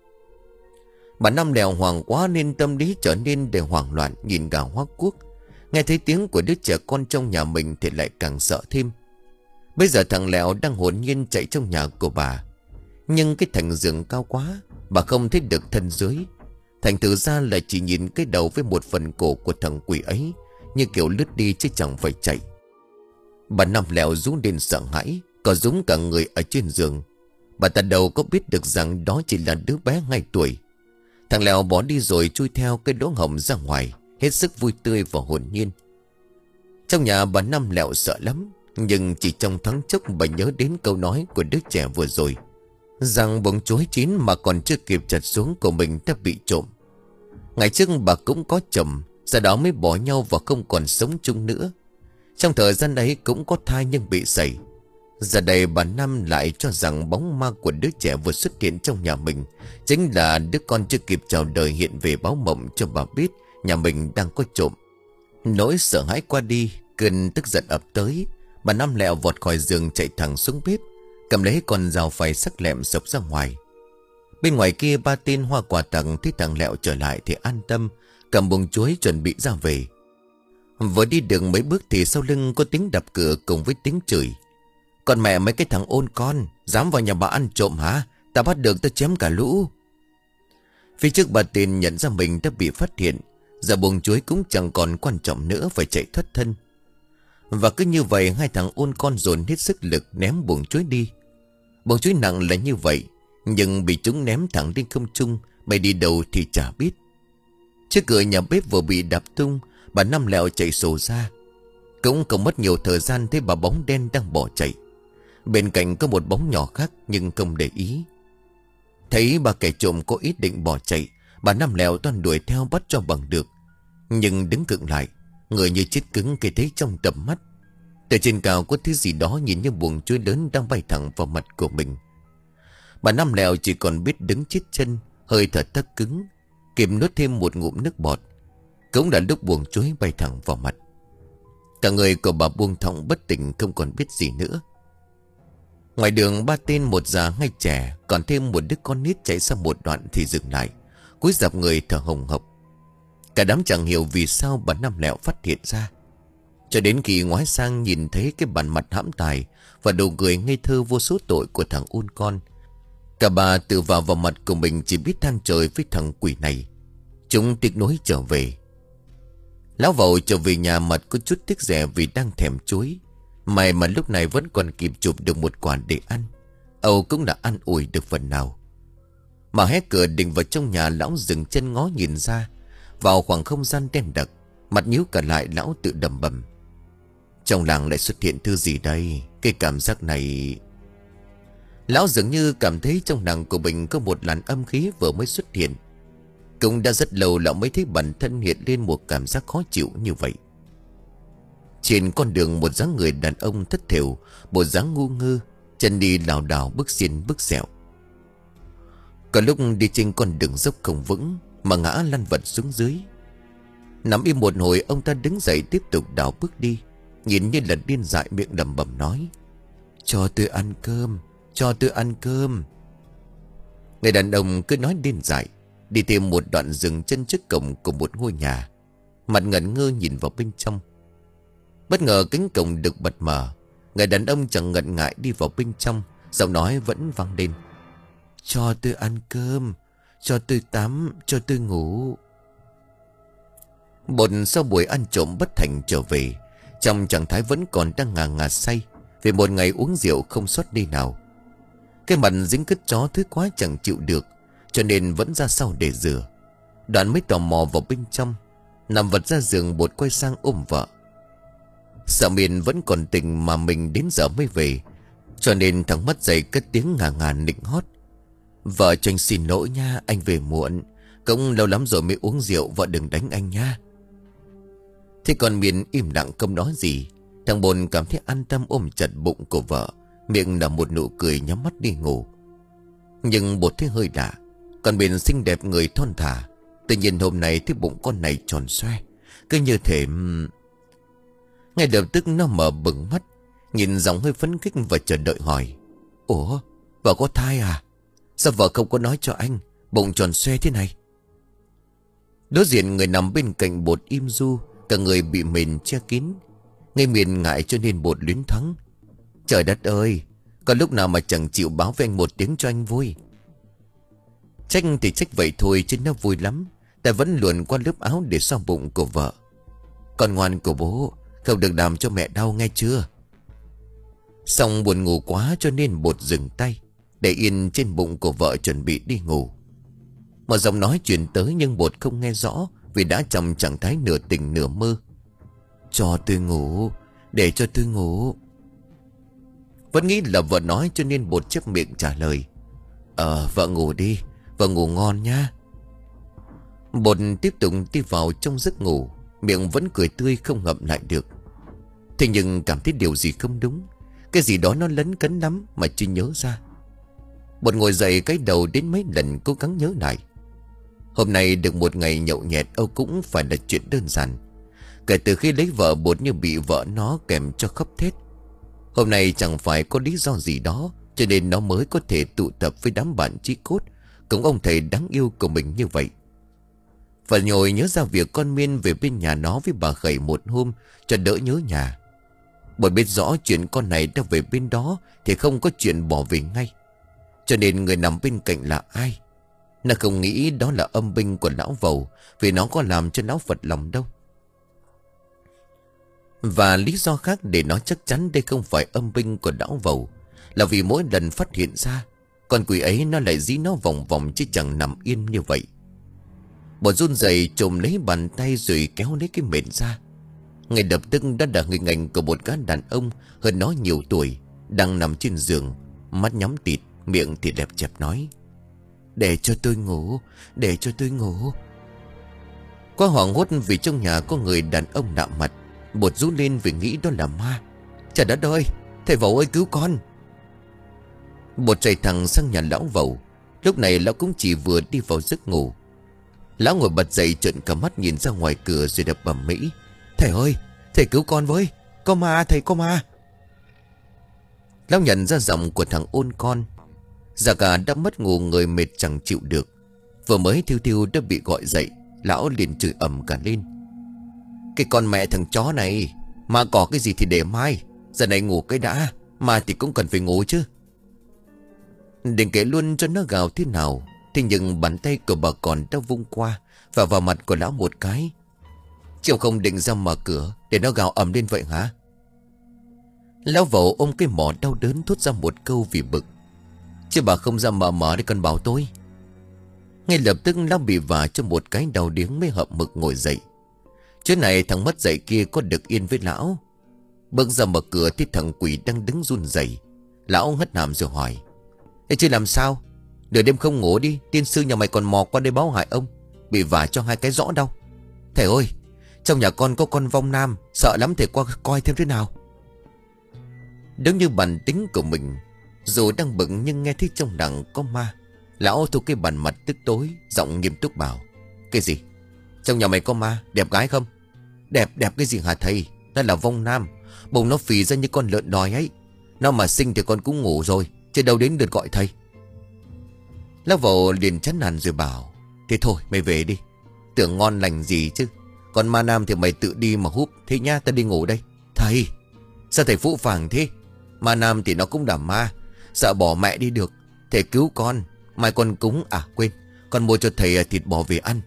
Bà Năm Lẹo hoảng quá nên tâm lý trở nên để hoảng loạn, nhìn gà hoác cuốc. Nghe thấy tiếng của đứa trẻ con trong nhà mình thì lại càng sợ thêm. Bây giờ thằng Lẹo đang hồn nhiên chạy trong nhà của bà, nhưng cái thành giường cao quá, bà không thấy được thân dưới. Thành thử ra là chỉ nhìn cái đầu với một phần cổ của thằng quỷ ấy, như kiểu lướt đi chứ chẳng phải chạy. Bà Năm Lẹo rú lên sợ hãi, có rúm cả người ở trên giường. Bà ta đâu có biết được rằng đó chỉ là đứa bé hai tuổi. Thằng Lẹo bỏ đi rồi chui theo cái lỗ hổng ra ngoài, hết sức vui tươi và hồn nhiên. Trong nhà bà Năm Lẹo sợ lắm, nhưng chỉ trong thoáng chốc bà nhớ đến câu nói của đứa trẻ vừa rồi, rằng buồng chuối chín mà còn chưa kịp chặt xuống của mình đã bị trộm. Ngày trước bà cũng có chồng, sau đó mới bỏ nhau và không còn sống chung nữa. Trong thời gian ấy cũng có thai nhưng bị sẩy. Giờ đây bà Năm lại cho rằng bóng ma của đứa trẻ vừa xuất hiện trong nhà mình chính là đứa con chưa kịp chào đời hiện về báo mộng cho bà biết nhà mình đang có trộm. Nỗi sợ hãi qua đi, cơn tức giận ập tới. Bà Năm Lẹo vọt khỏi giường chạy thẳng xuống bếp, cầm lấy con dao phay sắc lẹm sộc ra ngoài. Bên ngoài kia ba tên hoa quả tặng thấy thằng Lẹo trở lại thì an tâm, cầm buồng chuối chuẩn bị ra về. Vừa đi được mấy bước thì sau lưng có tiếng đập cửa cùng với tiếng chửi: Còn mẹ mấy cái thằng ôn con, dám vào nhà bà ăn trộm hả? Ta bắt được ta chém cả lũ. Phía trước bà tên nhận ra mình đã bị phát hiện, Giờ buồng chuối cũng chẳng còn quan trọng nữa, phải chạy thoát thân. Và cứ như vậy hai thằng ôn con dồn hết sức lực ném buồng chuối đi. Buồng chuối nặng là như vậy, nhưng bị chúng ném thẳng lên không trung, bay đi đâu thì chả biết. Trước cửa nhà bếp vừa bị đạp tung, bà Năm Lẹo chạy sổ ra. Cũng không mất nhiều thời gian thấy bà bóng đen đang bỏ chạy. Bên cạnh có một bóng nhỏ khác nhưng không để ý. Thấy bà kẻ trộm có ý định bỏ chạy, bà Năm Lẹo toàn đuổi theo bắt cho bằng được. Nhưng đứng cựng lại, người như chết cứng khi thấy trong tầm mắt. Từ trên cao có thứ gì đó nhìn như buồng chuối lớn đang bay thẳng vào mặt của mình. Bà Năm Lẹo chỉ còn biết đứng chết chân, hơi thở tắc cứng, kịp nuốt thêm một ngụm nước bọt. Cũng là lúc buồng chuối bay thẳng vào mặt. Cả người của bà buông thõng bất tỉnh, không còn biết gì nữa. Ngoài đường ba tên, một già hai trẻ, còn thêm một đứa con nít chạy sang một đoạn thì dừng lại, cúi rạp người thở hồng hộc. Cả đám chẳng hiểu vì sao bà Năm Lẹo phát hiện ra, cho đến khi ngoái sang nhìn thấy cái bản mặt hãm tài và đầu cười ngây thơ vô số tội của thằng ôn con. Cả bà tự vào vào mặt của mình, chỉ biết than trời với thằng quỷ này. Chúng tiếc nuối trở về. Lão Vậu trở về nhà mặt có chút tiếc rẻ vì đang thèm chuối. May mà lúc này vẫn còn kịp chụp được một quả để ăn. Âu cũng đã ăn ủi được phần nào. Mà hé cửa định vào trong nhà, lão dừng chân ngó nhìn ra. Vào khoảng không gian đen đặc, mặt nhíu cả lại, lão tự đầm bầm: trong làng lại xuất hiện thứ gì đây? Cái cảm giác này... Lão dường như cảm thấy trong làng của mình có một làn âm khí vừa mới xuất hiện. Cũng đã rất lâu lão mới thấy bản thân hiện lên một cảm giác khó chịu như vậy. Trên con đường, một dáng người đàn ông thất thểu, bộ dáng ngu ngơ, chân đi lảo đảo, bước xiên bước xẹo. Có lúc đi trên con đường dốc không vững mà ngã lăn vật xuống dưới. Nằm im một hồi, ông ta đứng dậy tiếp tục đảo bước đi, nhìn như là điên dại, miệng lẩm bẩm nói: cho tôi ăn cơm, cho tôi ăn cơm. Người đàn ông cứ nói điên dại, đi thêm một đoạn dừng chân trước cổng của một ngôi nhà, mặt ngẩn ngơ nhìn vào bên trong. Bất ngờ cánh cổng được bật mở. Người đàn ông chẳng ngần ngại đi vào bên trong, giọng nói vẫn vang lên: cho tôi ăn cơm, cho tôi tắm, cho tôi ngủ. Bột sau buổi ăn trộm bất thành trở về, trong trạng thái vẫn còn đang ngà ngà say vì một ngày uống rượu không sót đi nào. Cái mặt dính cứt chó thứ quá chẳng chịu được, cho nên vẫn ra sau để rửa. Đoạn mới tò mò vào bên trong, nằm vật ra giường, Bột quay sang ôm vợ. Sợ Miền vẫn còn tỉnh mà mình đến giờ mới về, cho nên thằng mắt dậy cất tiếng ngà ngà nịnh hót: vợ cho anh xin lỗi nha, anh về muộn, cũng lâu lắm rồi mới uống rượu, vợ đừng đánh anh nha. Thế còn Miền im lặng không nói gì. Thằng Bột cảm thấy an tâm, ôm chặt bụng của vợ, miệng là một nụ cười, nhắm mắt đi ngủ. Nhưng Bột thấy hơi lạ. Còn Miền xinh đẹp, người thon thả, tự nhiên hôm nay thấy bụng con này tròn xoe, cứ như thể... Ngay lập tức nó mở bừng mắt, nhìn giọng hơi phấn khích và chờ đợi hỏi: ủa, vợ có thai à? Sao vợ không có nói cho anh, bụng tròn xoe thế này? Đối diện người nằm bên cạnh Bột im ru, cả người bị mền che kín. Ngay Miền ngại cho nên Bột luyến thắng: trời đất ơi, có lúc nào mà chẳng chịu báo với anh một tiếng cho anh vui. Trách thì trách vậy thôi chứ nó vui lắm, tại vẫn luồn qua lớp áo để xoa bụng của vợ. Con ngoan của bố, không được làm cho mẹ đau nghe chưa? Xong buồn ngủ quá cho nên Bột dừng tay, để yên trên bụng của vợ chuẩn bị đi ngủ. Một giọng nói truyền tới nhưng Bột không nghe rõ vì đã trong trạng thái nửa tỉnh nửa mơ: cho tôi ngủ, để cho tôi ngủ. Vẫn nghĩ là vợ nói cho nên Bột chép miệng trả lời: Ờ vợ ngủ đi, vợ ngủ ngon nha. Bột tiếp tục đi vào trong giấc ngủ, miệng vẫn cười tươi không ngậm lại được. Thế nhưng cảm thấy điều gì không đúng, cái gì đó nó lấn cấn lắm mà chưa nhớ ra. Bột ngồi dậy, cái đầu đến mấy lần cố gắng nhớ lại. Hôm nay được một ngày nhậu nhẹt, Âu cũng phải là chuyện đơn giản. Kể từ khi lấy vợ, Bột như bị vợ nó kèm cho khóc thét. Hôm nay chẳng phải có lý do gì đó cho nên nó mới có thể tụ tập với đám bạn chí cốt cùng ông thầy đáng yêu của mình như vậy. Và nhồi nhớ ra việc con Miên về bên nhà nó với bà Khẩy một hôm cho đỡ nhớ nhà. Bởi biết rõ chuyện con này đã về bên đó thì không có chuyện bỏ về ngay. Cho nên người nằm bên cạnh là ai? Nó không nghĩ đó là âm binh của lão Vầu, vì nó có làm cho lão phật lòng đâu. Và lý do khác để nó chắc chắn đây không phải âm binh của lão Vầu là vì mỗi lần phát hiện ra, con quỷ ấy nó lại dí nó vòng vòng chứ chẳng nằm yên như vậy. Bọn run rẩy trồm lấy bàn tay rồi kéo lấy cái mền ra. Ngay lập tức đã là hình ảnh của một gã đàn ông hơn nó nhiều tuổi, đang nằm trên giường, mắt nhắm tịt, miệng thì đẹp chẹp nói: "Để cho tôi ngủ, để cho tôi ngủ." Quá hoảng hốt vì trong nhà có người đàn ông lạ mặt, bột rú lên vì nghĩ đó là ma. "Trời đất ơi, thầy Vẩu ơi cứu con!" Bột chạy thẳng sang nhà lão Vẩu. Lúc này lão cũng chỉ vừa đi vào giấc ngủ. Lão ngồi bật dậy trợn cả mắt nhìn ra ngoài cửa rồi đập bẩm mỹ: "Thầy ơi, thầy cứu con với, có ma, thầy có ma." Lão nhận ra giọng của thằng ôn con. Già cả đã mất ngủ, người mệt chẳng chịu được. Vừa mới thiêu thiêu đã bị gọi dậy. Lão liền chửi ầm cả lên: "Cái con mẹ thằng chó này, mà có cái gì thì để mai, giờ này ngủ cái đã, mà thì cũng cần phải ngủ chứ." Định kể luôn cho nó gào thế nào, thế nhưng bàn tay của bà còn đã vung qua và vào mặt của lão một cái. "Chiều không định ra mở cửa để nó gào ầm lên vậy hả?" Lão Vẩu ôm cái mỏ đau đớn thốt ra một câu vì bực: "Chứ bà không ra mở mở để cần bảo tôi." Ngay lập tức lão bị vả cho một cái đầu điếng mới hợp mực ngồi dậy. Chứ này thằng mất dậy kia có được yên với lão. Bước ra mở cửa thì thằng quỷ đang đứng run rẩy. Lão hất hàm rồi hỏi: "Ê chứ làm sao? Nửa đêm không ngủ đi, tiên sư nhà mày còn mò qua đây báo hại ông, bị vả cho hai cái rõ đau. Thầy ơi, trong nhà con có con vong nam, sợ lắm, thầy qua coi thêm thế nào." Đúng như bản tính của mình, dù đang bực nhưng nghe thấy trong đằng có ma, lão thu cái bàn mặt tức tối, giọng nghiêm túc bảo: "Cái gì? Trong nhà mày có ma? Đẹp gái không?" "Đẹp, đẹp cái gì hả thầy? Đó là vong nam, bụng nó phì ra như con lợn đòi ấy. Nó mà sinh thì con cũng ngủ rồi, chứ đâu đến lượt gọi thầy." Lão Vẩu liền chán nản rồi bảo: "Thế thôi mày về đi, tưởng ngon lành gì chứ. Còn ma nam thì mày tự đi mà húp. Thế nhá, tao đi ngủ đây." "Thầy, sao thầy phũ phàng thế? Ma nam thì nó cũng đảm ma, sợ bỏ mẹ đi được. Thầy cứu con, mai con cúng, à quên, con mua cho thầy thịt bò về ăn."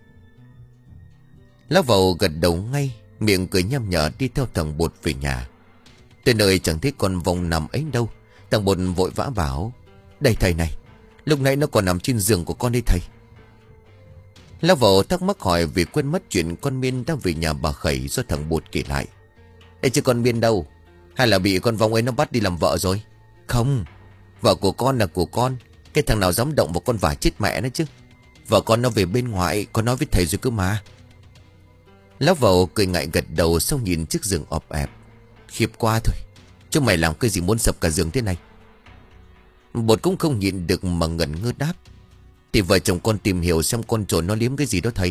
Lão Vẩu gật đầu ngay, miệng cười nhăm nhở đi theo thằng Bột về nhà. Tới nơi chẳng thấy con vong nằm ấy đâu. Thằng Bột vội vã bảo: "Đây thầy này, lúc nãy nó còn nằm trên giường của con đây thầy." Lão Vẩu thắc mắc hỏi vì quên mất chuyện con Miên đã về nhà bà Khẩy do thằng Bột kể lại. "Ê chứ con Miên đâu? Hay là bị con vong ấy nó bắt đi làm vợ rồi?" "Không, vợ của con là của con. Cái thằng nào dám động vào con vả chết mẹ nó chứ. Vợ con nó về bên ngoài, con nói với thầy rồi cơ mà." Lão Vẩu cười ngại gật đầu, xong nhìn chiếc giường ọp ẹp: "Khiếp quá thôi, chúng mày làm cái gì muốn sập cả giường thế này?" Bột cũng không nhịn được mà ngẩn ngơ đáp: "Thì vợ chồng con tìm hiểu xem con trồn nó liếm cái gì đó thầy."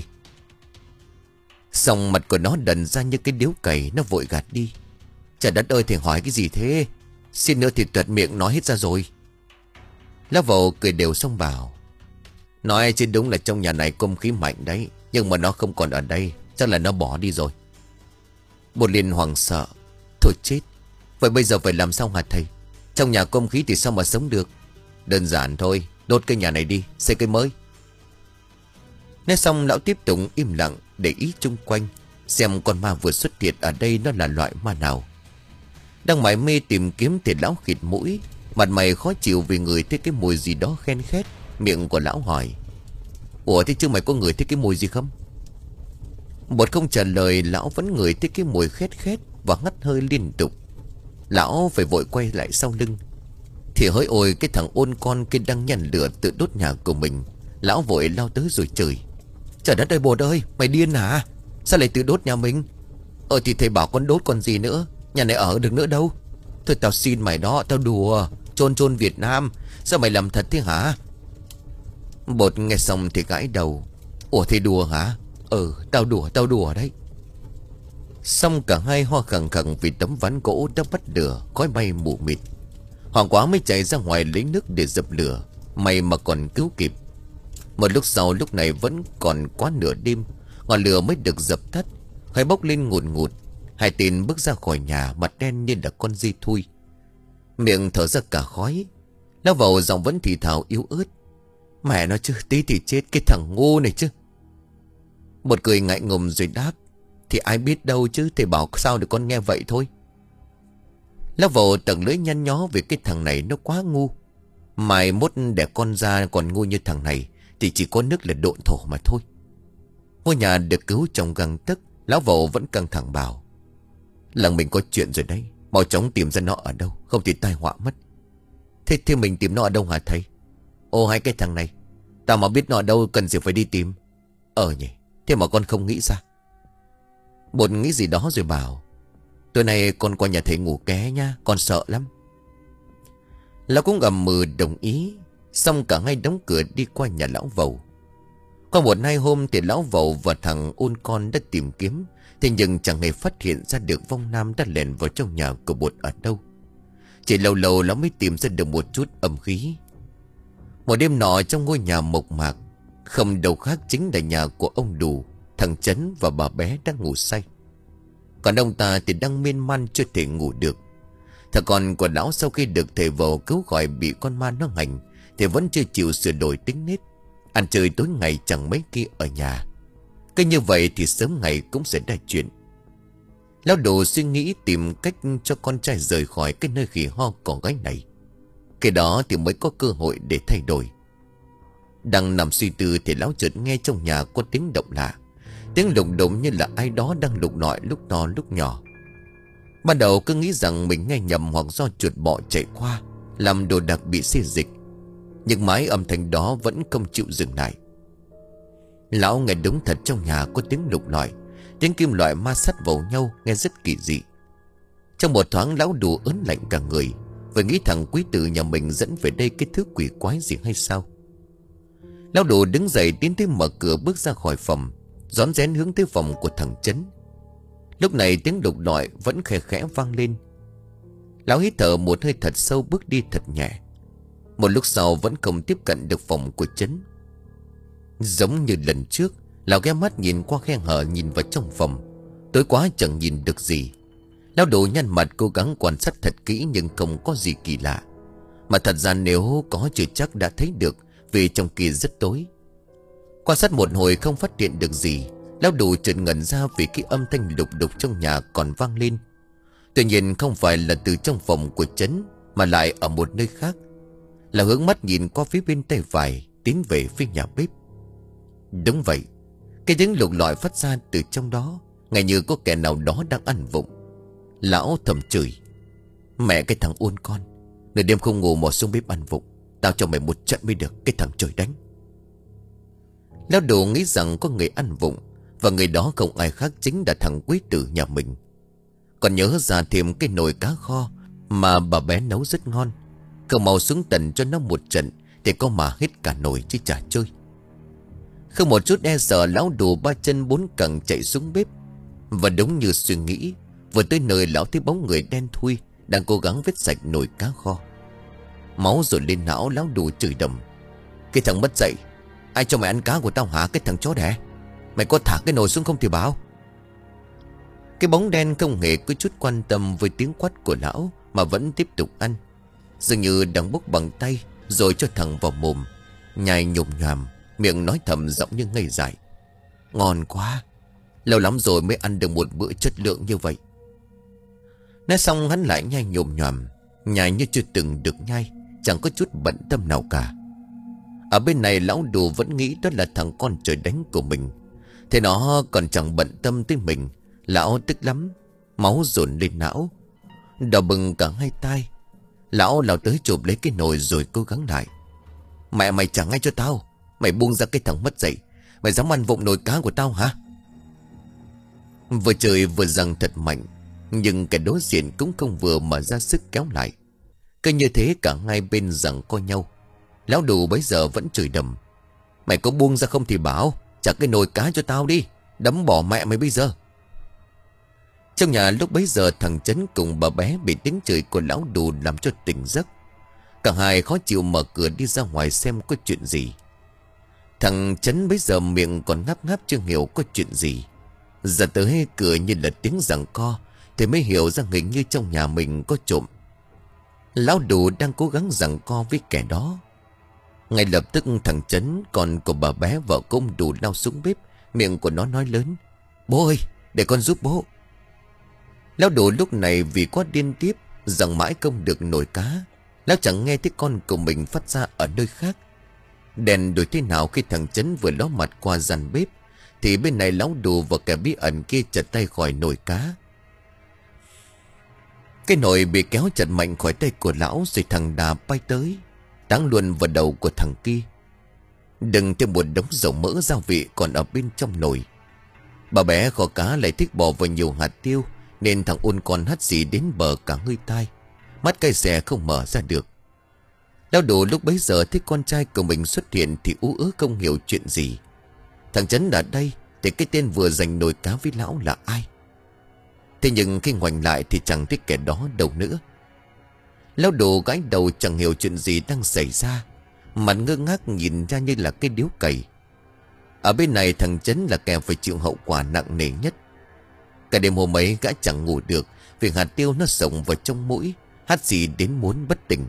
Xong mặt của nó đần ra như cái điếu cày, nó vội gạt đi: "Trời đất ơi, thầy hỏi cái gì thế? Xin nữa thì tuyệt miệng nói hết ra rồi." Lão Vẩu cười đều xong bảo: "Nói chứ đúng là trong nhà này cơm khí mạnh đấy, nhưng mà nó không còn ở đây, chắc là nó bỏ đi rồi." Bột liền hoảng sợ: "Thôi chết, vậy bây giờ phải làm sao hả thầy? Trong nhà cơm khí thì sao mà sống được?" "Đơn giản thôi, đốt cái nhà này đi, xây cái mới." Nói xong lão tiếp tục im lặng để ý chung quanh, xem con ma vừa xuất hiện ở đây nó là loại ma nào. Đang mải mê tìm kiếm thì lão khịt mũi, mặt mày khó chịu vì người thấy cái mùi gì đó khen khét. Miệng của lão hỏi: "Ủa thế chứ mày có ngửi thấy cái mùi gì không?" Bột không trả lời, lão vẫn ngửi thấy cái mùi khét khét và hắt hơi liên tục. Lão phải vội quay lại sau lưng. Thì hỡi ôi, cái thằng ôn con kia đang nhằn lửa tự đốt nhà của mình. Lão vội lao tới rồi chửi: "Trời đất ơi Bột ơi, mày điên hả? Sao lại tự đốt nhà mình?" "Ờ thì thầy bảo con đốt còn gì nữa, nhà này ở được nữa đâu." "Thôi tao xin mày đó, tao đùa, chôn chôn Việt Nam, sao mày làm thật thế hả?" Bột nghe xong thì gãi đầu: "Ủa thì đùa hả? Ừ, tao đùa, tao đùa đấy." Xong cả hai ho khẳng khẳng vì tấm ván gỗ đã bắt lửa, khói bay mù mịt. Hoảng quá mới chạy ra ngoài lấy nước để dập lửa. May mà còn cứu kịp. Một lúc sau, lúc này vẫn còn quá nửa đêm, ngọn lửa mới được dập tắt. Khói bốc lên ngùn ngụt. Hai tên bước ra khỏi nhà, mặt đen như là con dê thui, miệng thở ra cả khói. Lão Vẩu giọng vẫn thì thào yếu ớt: Mẹ nó chứ, tí thì chết cái thằng ngu này chứ. Một cười ngại ngùng rồi đáp. Thì ai biết đâu chứ, thầy bảo sao được con nghe vậy thôi. Lão Vầu tầng lưỡi nhăn nhó vì cái thằng này nó quá ngu. Mai mốt đẻ con ra còn ngu như thằng này thì chỉ có nước là độn thổ mà thôi. Ngôi nhà được cứu trong gang tấc. Lão Vầu vẫn căng thẳng bảo. Làng mình có chuyện rồi đấy, mau chóng tìm ra nó ở đâu, không thì tai họa mất. Thế thì mình tìm nó ở đâu hả thầy? Ô hai cái thằng này, tao mà biết nó ở đâu cần gì phải đi tìm. Ờ nhỉ, thế mà con không nghĩ ra. Bột nghĩ gì đó rồi bảo. Tối nay con qua nhà thầy ngủ ké nha, con sợ lắm. Lão cũng gầm mừ đồng ý. Xong cả hai đóng cửa đi qua nhà lão Vầu. Qua một hai hôm thì lão Vầu và thằng ôn con đã tìm kiếm. Thế nhưng chẳng hề phát hiện ra được vong nam đã lèn vào trong nhà của bột ở đâu. Chỉ lâu lâu lão mới tìm ra được một chút âm khí. Một đêm nọ trong ngôi nhà mộc mạc, không đâu khác chính là nhà của ông Đủ, thằng Chấn và bà bé đang ngủ say. Còn ông ta thì đang miên man chưa thể ngủ được. Thằng con của lão sau khi được thầy Vầu cứu khỏi bị con ma nó hành thì vẫn chưa chịu sửa đổi tính nết, ăn chơi tối ngày chẳng mấy khi ở nhà. Cứ như vậy thì sớm ngày cũng sẽ ra chuyện. Lão Đủ suy nghĩ tìm cách cho con trai rời khỏi cái nơi khỉ ho cỏ gáy này. Cái đó thì mới có cơ hội để thay đổi. Đang nằm suy tư thì lão chợt nghe trong nhà có tiếng động lạ. Tiếng lụng đụng như là ai đó đang lục lọi lúc to lúc nhỏ. Ban đầu cứ nghĩ rằng mình nghe nhầm hoặc do chuột bọ chạy qua làm đồ đạc bị xê dịch. Nhưng mãi âm thanh đó vẫn không chịu dừng lại. Lão nghe đúng thật trong nhà có tiếng lục lọi, tiếng kim loại ma sát vào nhau nghe rất kỳ dị. Trong một thoáng lão Đủ ớn lạnh cả người, và nghĩ thằng quý tử nhà mình dẫn về đây cái thứ quỷ quái gì hay sao. Lão Đủ đứng dậy tiến tới mở cửa bước ra khỏi phòng, rón rén hướng tới phòng của thằng Chấn. Lúc này tiếng lục lọi vẫn khẽ khẽ vang lên. Lão hít thở một hơi thật sâu bước đi thật nhẹ. Một lúc sau vẫn không tiếp cận được phòng của Chấn. Giống như lần trước, lão ghé mắt nhìn qua khe hở nhìn vào trong phòng. Tối quá chẳng nhìn được gì. Lão Đủ nhăn mặt cố gắng quan sát thật kỹ nhưng không có gì kỳ lạ. Mà thật ra nếu có chưa chắc đã thấy được, vì trong kia rất tối. Quan sát một hồi không phát hiện được gì, Lão Đủ chợt ngẩn ra vì cái âm thanh lục đục trong nhà còn vang lên. Tuy nhiên không phải là từ trong phòng của Chấn, mà lại ở một nơi khác. Là hướng mắt nhìn qua phía bên tay phải, tiến về phía nhà bếp. Đúng vậy, cái tiếng lục lọi phát ra từ trong đó, ngay như có kẻ nào đó đang ăn vụng. Lão thầm chửi. Mẹ cái thằng ôn con, nửa đêm không ngủ mò xuống bếp ăn vụng, tao cho mày một trận mới được, cái thằng trời đánh. Lão Đủ nghĩ rằng có người ăn vụng, và người đó không ai khác chính là thằng quý tử nhà mình. Còn nhớ ra thêm cái nồi cá kho mà bà bé nấu rất ngon. Cậu mau xuống tận cho nó một trận thì có mà hết cả nồi chứ chả chơi. Không một chút e sợ, lão Đủ ba chân bốn cẳng chạy xuống bếp. Và đúng như suy nghĩ, vừa tới nơi lão thấy bóng người đen thui đang cố gắng vết sạch nồi cá kho. Máu rồi lên não, lão Đủ chửi đầm. Cái thằng mất dạy, ai cho mày ăn cá của tao hả, cái thằng chó đẻ? Mày có thả cái nồi xuống không thì báo. Cái bóng đen không hề có chút quan tâm với tiếng quát của lão, mà vẫn tiếp tục ăn, dường như đang bốc bằng tay rồi cho thằng vào mồm, nhai nhồm nhòm, miệng nói thầm giọng như ngây dại. Ngon quá, lâu lắm rồi mới ăn được một bữa chất lượng như vậy. Nói xong hắn lại nhai nhồm nhòm, nhai như chưa từng được nhai, chẳng có chút bận tâm nào cả. Ở bên này lão Đủ vẫn nghĩ đó là thằng con trời đánh của mình. Thế nó còn chẳng bận tâm tới mình. Lão tức lắm, máu dồn lên não, đỏ bừng cả hai tai. Lão lao tới chụp lấy cái nồi rồi cố gắng lại. Mẹ mày chẳng ngay cho tao, mày buông ra cái thằng mất dạy. Mày dám ăn vụng nồi cá của tao hả? Vừa trời vừa giằng thật mạnh, nhưng cái đối diện cũng không vừa mà ra sức kéo lại. Cứ như thế cả hai bên giằng co nhau. Lão Đủ bấy giờ vẫn chửi đầm. Mày có buông ra không thì bảo, trả cái nồi cá cho tao đi, đấm bỏ mẹ mày bây giờ. Trong nhà lúc bấy giờ thằng Chấn cùng bà bé bị tiếng chửi của lão Đủ làm cho tỉnh giấc. Cả hai khó chịu mở cửa đi ra ngoài xem có chuyện gì. Thằng Chấn bấy giờ miệng còn ngáp ngáp chưa hiểu có chuyện gì. Giờ tới cửa như là tiếng giằng co thì mới hiểu ra hình như trong nhà mình có trộm. Lão Đủ đang cố gắng giằng co với kẻ đó. Ngay lập tức thằng Chấn, con của bà bé vợ công đủ lao xuống bếp. Miệng của nó nói lớn: "Bố ơi, để con giúp bố." Lão Đủ lúc này vì quá điên tiếp, rằng mãi không được nổi cá. Lão chẳng nghe thấy con của mình phát ra ở nơi khác. Đèn đổi thế nào khi thằng Chấn vừa ló mặt qua gian bếp, thì bên này Lão Đủ và kẻ bí ẩn kia chặt tay khỏi nồi cá. Cái nồi bị kéo chặt mạnh khỏi tay của lão, rồi thằng Đà bay tới táng luôn vào đầu của thằng kia. Đừng thêm một đống dầu mỡ gia vị còn ở bên trong nồi. Bà bé kho cá lại thích bỏ vào nhiều hạt tiêu, nên thằng ôn con hắt xì đến bờ cả hơi tai, mắt cay xè không mở ra được. Lão Đủ lúc bấy giờ thấy con trai của mình xuất hiện thì ú ớ không hiểu chuyện gì. Thằng Chấn ở đây thì cái tên vừa giành nồi cá với lão là ai? Thế nhưng khi ngoảnh lại thì chẳng thấy kẻ đó đâu nữa. Lão Đủ gãi đầu chẳng hiểu chuyện gì đang xảy ra, mặt ngơ ngác nhìn ra như là cái điếu cày. Ở bên này thằng Chấn là kẻ phải chịu hậu quả nặng nề nhất. Cả đêm hôm ấy gã chẳng ngủ được, vì hạt tiêu nó sổng vào trong mũi, hắt xì đến muốn bất tỉnh.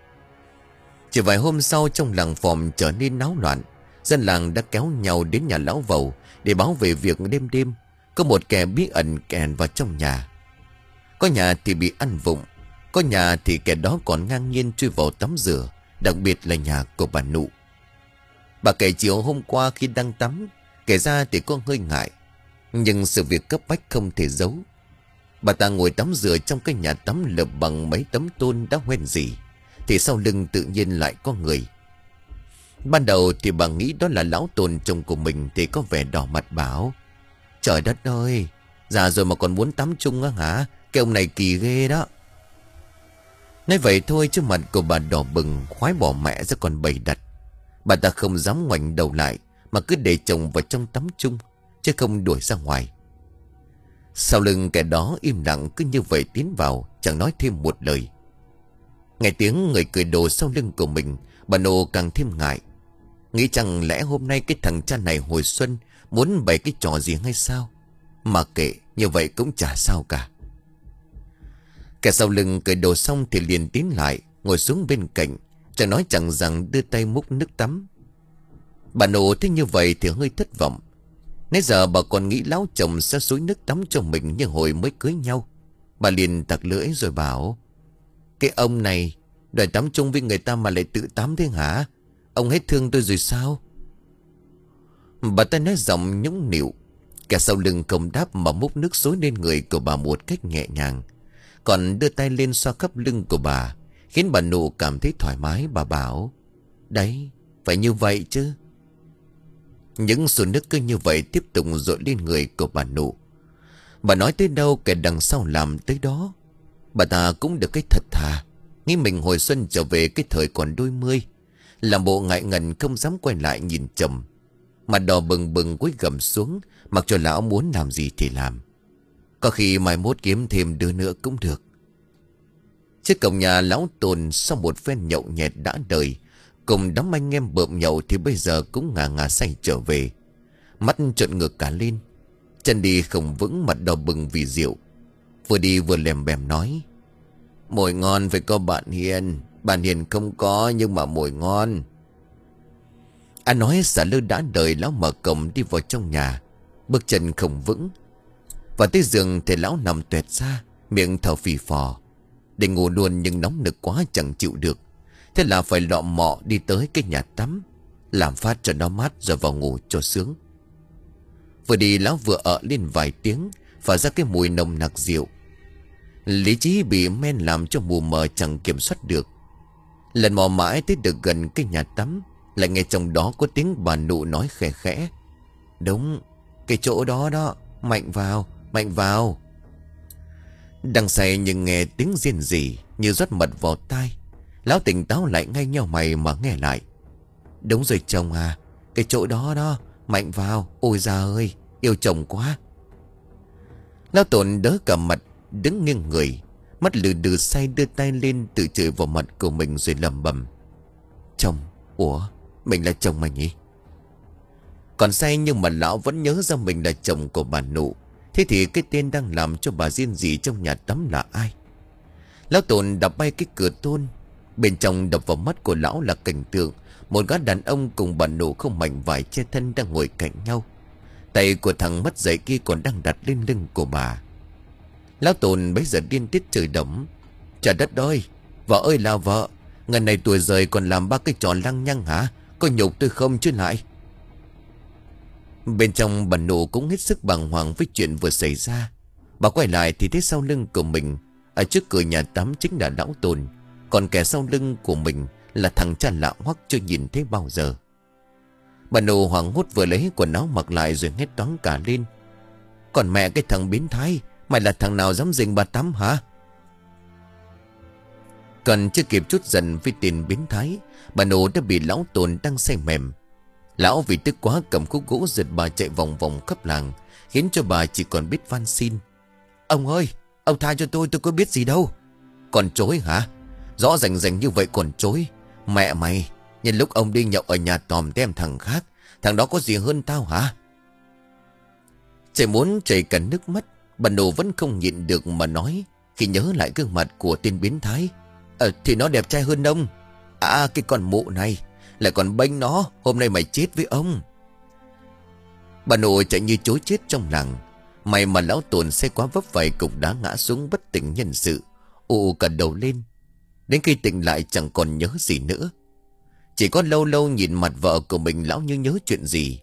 Chỉ vài hôm sau, trong làng Phòm trở nên náo loạn. Dân làng đã kéo nhau đến nhà lão Vầu để báo về việc đêm đêm có một kẻ bí ẩn kèn vào trong nhà. Có nhà thì bị ăn vụng, có nhà thì kẻ đó còn ngang nhiên chui vào tắm rửa, đặc biệt là nhà của bà Nụ. Bà kể chiều hôm qua khi đang tắm, kể ra thì có hơi ngại, nhưng sự việc cấp bách không thể giấu. Bà ta ngồi tắm rửa trong cái nhà tắm lợp bằng mấy tấm tôn đã hoen rỉ, thì sau lưng tự nhiên lại có người. Ban đầu thì bà nghĩ đó là lão Tồn chồng của mình, thì có vẻ đỏ mặt bảo: "Trời đất ơi, già rồi mà còn muốn tắm chung á hả? Cái ông này kỳ ghê đó." Nói vậy thôi chứ mặt của bà đỏ bừng, khoái bỏ mẹ ra còn bầy đặt. Bà ta không dám ngoảnh đầu lại, mà cứ để chồng vào trong tắm chung, chứ không đuổi ra ngoài. Sau lưng kẻ đó im lặng cứ như vậy tiến vào, chẳng nói thêm một lời. Nghe tiếng người cười đồ sau lưng của mình, bà Nô càng thêm ngại, nghĩ chẳng lẽ hôm nay cái thằng cha này hồi xuân muốn bày cái trò gì hay sao. Mà kệ, như vậy cũng chả sao cả. Kẻ sau lưng cười đồ xong thì liền tiến lại, ngồi xuống bên cạnh, chẳng nói chẳng rằng đưa tay múc nước tắm. Bà Nô thấy như vậy thì hơi thất vọng. Nãy giờ bà còn nghĩ lão chồng sẽ xối nước tắm cho mình như hồi mới cưới nhau. Bà liền tặc lưỡi rồi bảo: "Cái ông này đòi tắm chung với người ta mà lại tự tắm thế hả? Ông hết thương tôi rồi sao?" Bà ta nói giọng nhũng nịu. Kẻ sau lưng không đáp mà múc nước xối lên người của bà một cách nhẹ nhàng, còn đưa tay lên xoa khắp lưng của bà, khiến bà Nụ cảm thấy thoải mái. Bà bảo: "Đấy, phải như vậy chứ." Những xô nước cứ như vậy tiếp tục dội lên người của bà Nụ. Bà nói tới đâu kẻ đằng sau làm tới đó. Bà ta cũng được cái thật thà, nghĩ mình hồi xuân trở về cái thời còn đôi mươi, làm bộ ngại ngần không dám quay lại nhìn chồng. Mặt đỏ bừng bừng cúi gằm xuống, mặc cho lão muốn làm gì thì làm. Có khi mai mốt kiếm thêm đứa nữa cũng được. Trước cổng nhà lão Tồn, sau một phen nhậu nhẹt đã đời cùng đám anh em bợm nhậu, thì bây giờ cũng ngà ngà say trở về, mắt trợn ngược cả lên, chân đi không vững, mặt đỏ bừng vì rượu. Vừa đi vừa lèm bèm nói: "Mồi ngon phải có bạn Hiền, bạn Hiền không có nhưng mà mồi ngon." Anh nói xả lơ đã đời, lão mở cổng đi vào trong nhà, bước chân không vững. Và tới giường thì lão nằm tuẹt ra, miệng thở phì phò. Định ngủ luôn nhưng nóng nực quá chẳng chịu được, thế là phải lọ mọ đi tới cái nhà tắm, làm phát cho nó mát rồi vào ngủ cho sướng. Vừa đi lão vừa ợ lên vài tiếng, phả ra cái mùi nồng nặc rượu. Lý trí bị men làm cho mù mờ chẳng kiểm soát được. Lần mò mãi tới được gần cái nhà tắm, lại nghe trong đó có tiếng bà Nụ nói khẽ khẽ: "Đúng, cái chỗ đó đó, mạnh vào, mạnh vào." Đang say nhưng nghe tiếng rên rỉ như rót mật vào tai. Lão tỉnh táo lại ngay nhau mày mà nghe lại: "Đúng rồi chồng à, cái chỗ đó đó, mạnh vào, ôi già ơi, yêu chồng quá." Lão Tồn đỡ cả mặt, đứng nghiêng người, mắt lừ đừ say, đưa tay lên tự chửi vào mặt của mình rồi lẩm bẩm: "Chồng, ủa, mình là chồng mày nhỉ?" Còn say nhưng mà lão vẫn nhớ ra mình là chồng của bà Nụ. Thế thì cái tên đang làm cho bà riêng gì trong nhà tắm là ai? Lão Tồn đập bay cái cửa tôn, Bên trong đập vào mắt của lão là cảnh tượng một gã đàn ông cùng bà nổ không mảnh vải che thân đang ngồi cạnh nhau. Tay của thằng mất dạy kia còn đang đặt lên lưng của bà. Lão Tồn bấy giờ điên tiết chửi đấm: Trời đất ơi, vợ ơi là vợ, ngày này tuổi rời còn làm ba cái trò lăng nhăng hả? Có nhục tôi không chứ lại? Bên trong bà nổ cũng hết sức bàng hoàng với chuyện vừa xảy ra. Bà quay lại thì thấy sau lưng của mình, ở trước cửa nhà tắm chính là lão Tồn, còn kẻ sau lưng của mình là thằng cha lạ hoắc chưa nhìn thấy bao giờ. Bà nổ hoảng hốt vừa lấy quần áo mặc lại rồi hét toáng cả lên: Còn mẹ cái thằng biến thái, mày là thằng nào dám dình bà tắm hả? Còn chưa kịp chút giận với tiền biến thái, bà nổ đã bị lão Tồn đang say mềm. Lão vì tức quá cầm khúc gỗ giật bà chạy vòng vòng khắp làng, khiến cho bà chỉ còn biết van xin: Ông ơi, ông tha cho tôi, tôi có biết gì đâu. Còn chối hả? Rõ rành rành như vậy còn chối. Mẹ mày, nhân lúc ông đi nhậu ở nhà tòm tem thằng khác, thằng đó có gì hơn tao hả? Chảy muốn chảy cả nước mắt, bà nổ vẫn không nhịn được mà nói khi nhớ lại gương mặt của tên biến thái: Ờ thì nó đẹp trai hơn ông. À cái con mụ này lại còn bênh nó, hôm nay mày chết với ông. Bà nổ chạy như chối chết trong làng. May mà lão Tồn xe quá vấp phải cục đá ngã xuống bất tỉnh nhân sự, ù cả đầu lên. Đến khi tỉnh lại chẳng còn nhớ gì nữa. Chỉ có lâu lâu nhìn mặt vợ của mình lão như nhớ chuyện gì.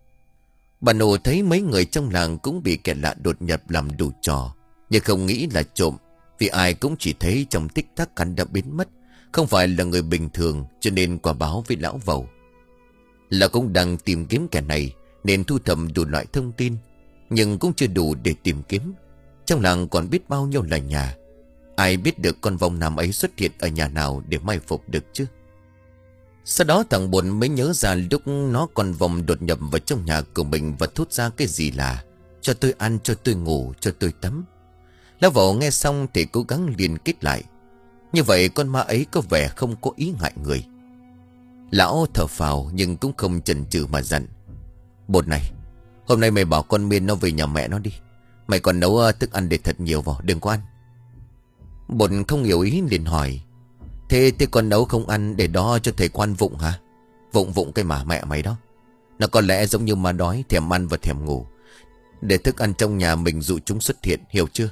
Bà nổ thấy mấy người trong làng cũng bị kẻ lạ đột nhập làm đủ trò, nhưng không nghĩ là trộm, vì ai cũng chỉ thấy trong tích tắc hắn đã biến mất, không phải là người bình thường, cho nên quả báo với lão Vầu. Là cũng đang tìm kiếm kẻ này nên thu thập đủ loại thông tin, nhưng cũng chưa đủ để tìm kiếm. Trong làng còn biết bao nhiêu là nhà, ai biết được con vong nam ấy xuất hiện ở nhà nào để mai phục được chứ. Sau đó thằng Bồn mới nhớ ra lúc nó con vong đột nhập vào trong nhà của mình và thốt ra cái gì là: Cho tôi ăn, cho tôi ngủ, cho tôi tắm. Lão Vầu nghe xong thì cố gắng liên kết lại. Như vậy con ma ấy có vẻ không có ý hại người. Lão thở phào nhưng cũng không chần chừ mà dặn: Bột này, hôm nay mày bảo con Miên nó về nhà mẹ nó đi. Mày còn nấu thức ăn để thật nhiều vào, đừng có ăn. Bột không hiểu ý liền hỏi: Thế thế con nấu không ăn để đó cho thầy quan vụng hả? Vụng vụng cái mà mẹ mày đó. Nó có lẽ giống như ma đói, thèm ăn và thèm ngủ, để thức ăn trong nhà mình dụ chúng xuất hiện, hiểu chưa?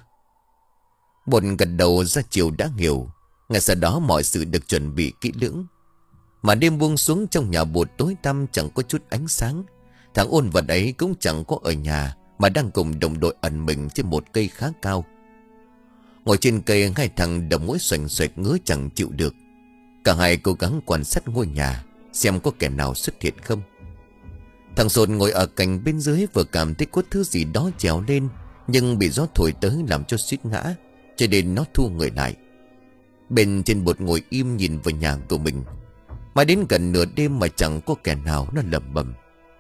Bột gật đầu ra chiều đã hiểu. Ngay sau đó mọi sự được chuẩn bị kỹ lưỡng. Mà đêm buông xuống trong nhà Bột tối tăm chẳng có chút ánh sáng. Thằng ôn vật ấy cũng chẳng có ở nhà, mà đang cùng đồng đội ẩn mình trên một cây khá cao. Ngồi trên cây, hai thằng đầu mũi xoành xoạch ngứa chẳng chịu được. Cả hai cố gắng quan sát ngôi nhà, xem có kẻ nào xuất hiện không. Thằng Sồn ngồi ở cành bên dưới vừa cảm thấy có thứ gì đó trèo lên, nhưng bị gió thổi tới làm cho suýt ngã, cho nên nó thu người lại. Bên trên Bột ngồi im nhìn vào nhà của mình. Mà đến gần nửa đêm mà chẳng có kẻ nào, nó lẩm bẩm: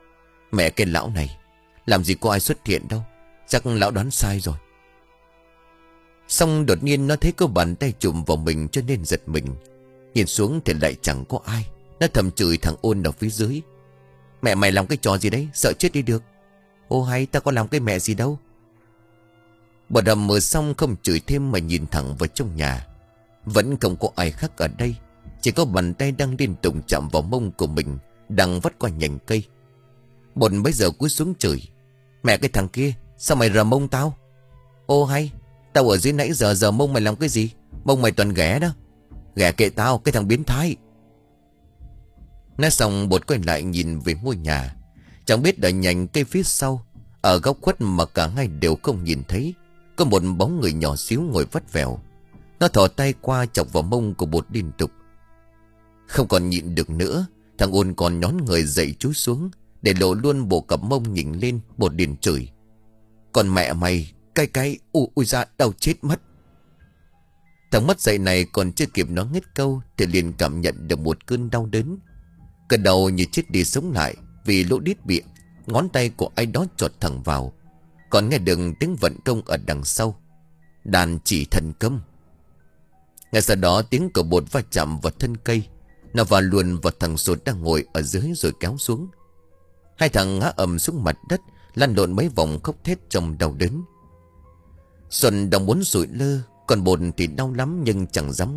Mẹ cái lão này, làm gì có ai xuất hiện đâu, chắc lão đoán sai rồi. Xong đột nhiên nó thấy có bàn tay chụm vào mình cho nên giật mình. Nhìn xuống thì lại chẳng có ai. Nó thầm chửi thằng Ôn ở phía dưới: Mẹ mày làm cái trò gì đấy, sợ chết đi được. Ô hay, ta có làm cái mẹ gì đâu. Bột đầm mở xong không chửi thêm mà nhìn thẳng vào trong nhà. Vẫn không có ai khác ở đây, chỉ có bàn tay đang liên tục chạm vào mông của mình, đang vắt qua nhành cây. Bột bây giờ cúi xuống chửi: Mẹ cái thằng kia, sao mày rờ mông tao? Ô hay, tao ở dưới nãy giờ giờ mông mày làm cái gì? Mông mày toàn ghẻ đó. Ghẻ kệ tao, cái thằng biến thái. Nói xong Bột quay lại nhìn về ngôi nhà. Chẳng biết ở nhành cây phía sau, ở góc khuất mà cả hai đều không nhìn thấy, có một bóng người nhỏ xíu ngồi vắt vẻo. Nó thò tay qua chọc vào mông của Bột liên tục. Không còn nhịn được nữa, thằng Ôn còn nhón người dậy chúi xuống, để lộ luôn bộ cặp mông nhìn lên. Bột liền chửi: Còn mẹ mày, cái cái, ui, ui ra, đau chết mất. Thằng mất dậy này còn chưa kịp nói hết câu thì liền cảm nhận được một cơn đau đớn. Cơn đầu như chết đi sống lại, vì lỗ đít bị ngón tay của ai đó chọt thẳng vào. Còn nghe được tiếng vận công ở đằng sau: Đàn chỉ thần công. Ngay sau đó tiếng của Bột va chạm vào thân cây. Nó va luôn vào thằng Sột đang ngồi ở dưới rồi kéo xuống. Hai thằng ngã ầm xuống mặt đất, lăn lộn mấy vòng khóc thét trong đau đớn. Xuân đang muốn sụi lơ, còn Bột thì đau lắm nhưng chẳng dám ngất,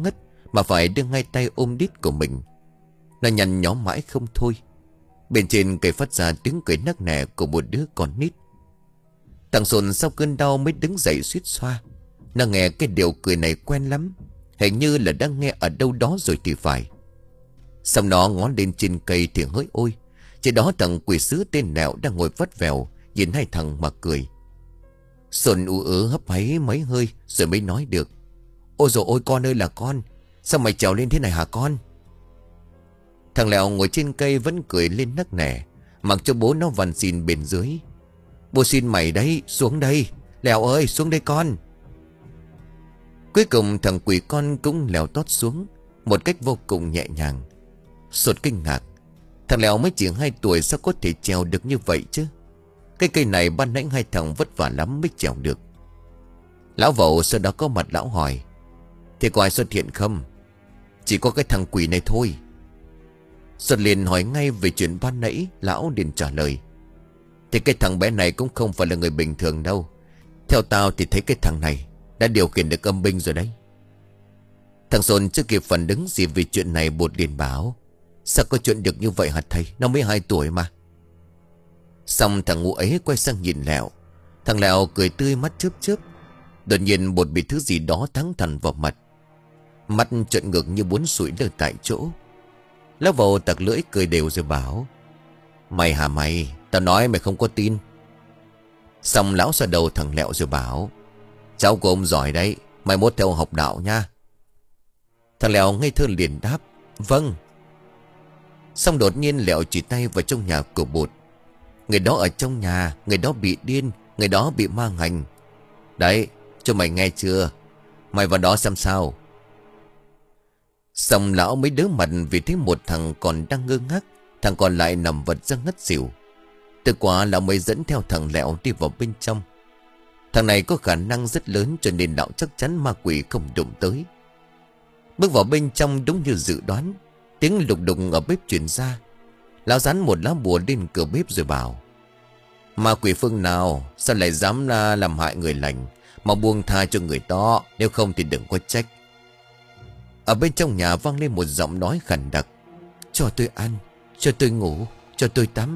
mà phải đưa ngay tay ôm đít của mình. Nó nhăn nhó mãi không thôi. Bên trên cây phát ra tiếng cười nắc nẻ của một đứa con nít. Thằng Sồn sau cơn đau mới đứng dậy suýt xoa. Nó nghe cái điệu cười này quen lắm, hình như là đang nghe ở đâu đó rồi thì phải. Xong nó ngó lên trên cây thì hỡi ôi, trên đó thằng quỷ sứ tên Nẹo đang ngồi vắt vẻo nhìn hai thằng mà cười. Sồn ú ớ hấp háy mấy hơi rồi mới nói được: Ôi dồi ôi con ơi là con, sao mày trèo lên thế này hả con? Thằng Lẹo ngồi trên cây vẫn cười lên nắc nẻ, mặc cho bố nó van xin bên dưới: Bố xin mày đấy, xuống đây. Lẹo ơi, xuống đây con. Cuối cùng thằng quỷ con cũng leo tót xuống một cách vô cùng nhẹ nhàng. Sột kinh ngạc, thằng Lẹo mới chỉ hai tuổi sao có thể trèo được như vậy chứ? Cái cây này ban nãy hai thằng vất vả lắm mới trèo được. Lão Vẩu sau đó có mặt lão hỏi: Thế có ai xuất hiện không? Chỉ có cái thằng quỷ này thôi. Sột liền hỏi ngay về chuyện ban nãy. Lão liền trả lời: Thì cái thằng bé này cũng không phải là người bình thường đâu. Theo tao thì thấy cái thằng này đã điều khiển được âm binh rồi đấy. Thằng Sồn chưa kịp phản ứng gì về chuyện này, bột liền bảo: Sao có chuyện được như vậy hả thầy? Nó mới hai tuổi mà. Xong thằng ngu ấy quay sang nhìn Lẹo. Thằng Lẹo cười tươi mắt chớp chớp. Đột nhiên bột bị thứ gì đó thắng thẳng vào mặt. Mắt trợn ngược như muốn sụi lơ tại chỗ. Lão Vẩu tặc lưỡi cười đều rồi bảo: Mày hả mày? Tao nói mày không có tin. Xong lão xoa đầu thằng Lẹo rồi bảo: Cháu của ông giỏi đấy, mày mốt theo học đạo nha. Thằng Lẹo ngây thơ liền đáp: Vâng. Xong đột nhiên Lẹo chỉ tay vào trong nhà của bột: Người đó ở trong nhà, người đó bị điên, người đó bị ma hành. Đấy, cho mày nghe chưa? Mày vào đó xem sao. Xong lão mới đớ mặt vì thấy một thằng còn đang ngơ ngác, thằng còn lại nằm vật ra ngất xỉu. Từ quả lão mới dẫn theo thằng Lẹo đi vào bên trong. Thằng này có khả năng rất lớn cho nên lão chắc chắn ma quỷ không đụng tới. Bước vào bên trong đúng như dự đoán, tiếng lục đục ở bếp truyền ra. Lão dán một lá bùa lên cửa bếp rồi bảo: Ma quỷ phương nào sao lại dám làm hại người lành, mà buông tha cho người đó, nếu không thì đừng có trách. Ở bên trong nhà vang lên một giọng nói khàn đặc: Cho tôi ăn, cho tôi ngủ, cho tôi tắm.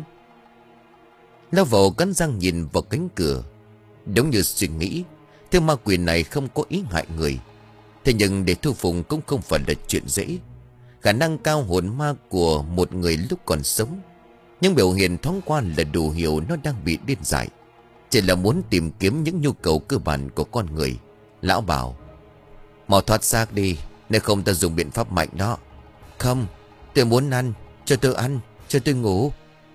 Lão Vẩu cắn răng nhìn vào cánh cửa. Đúng như suy nghĩ, thứ ma quỷ này không có ý hại người. Thế nhưng để thu phục cũng không phải là chuyện dễ. Khả năng cao hồn ma của một người lúc còn sống, nhưng biểu hiện thoáng qua là đủ hiểu nó đang bị điên dại, chỉ là muốn tìm kiếm những nhu cầu cơ bản của con người. Lão bảo: Mau thoát xác đi, nếu không ta dùng biện pháp mạnh đó. Không, tôi muốn ăn, cho tôi ăn, cho tôi ngủ.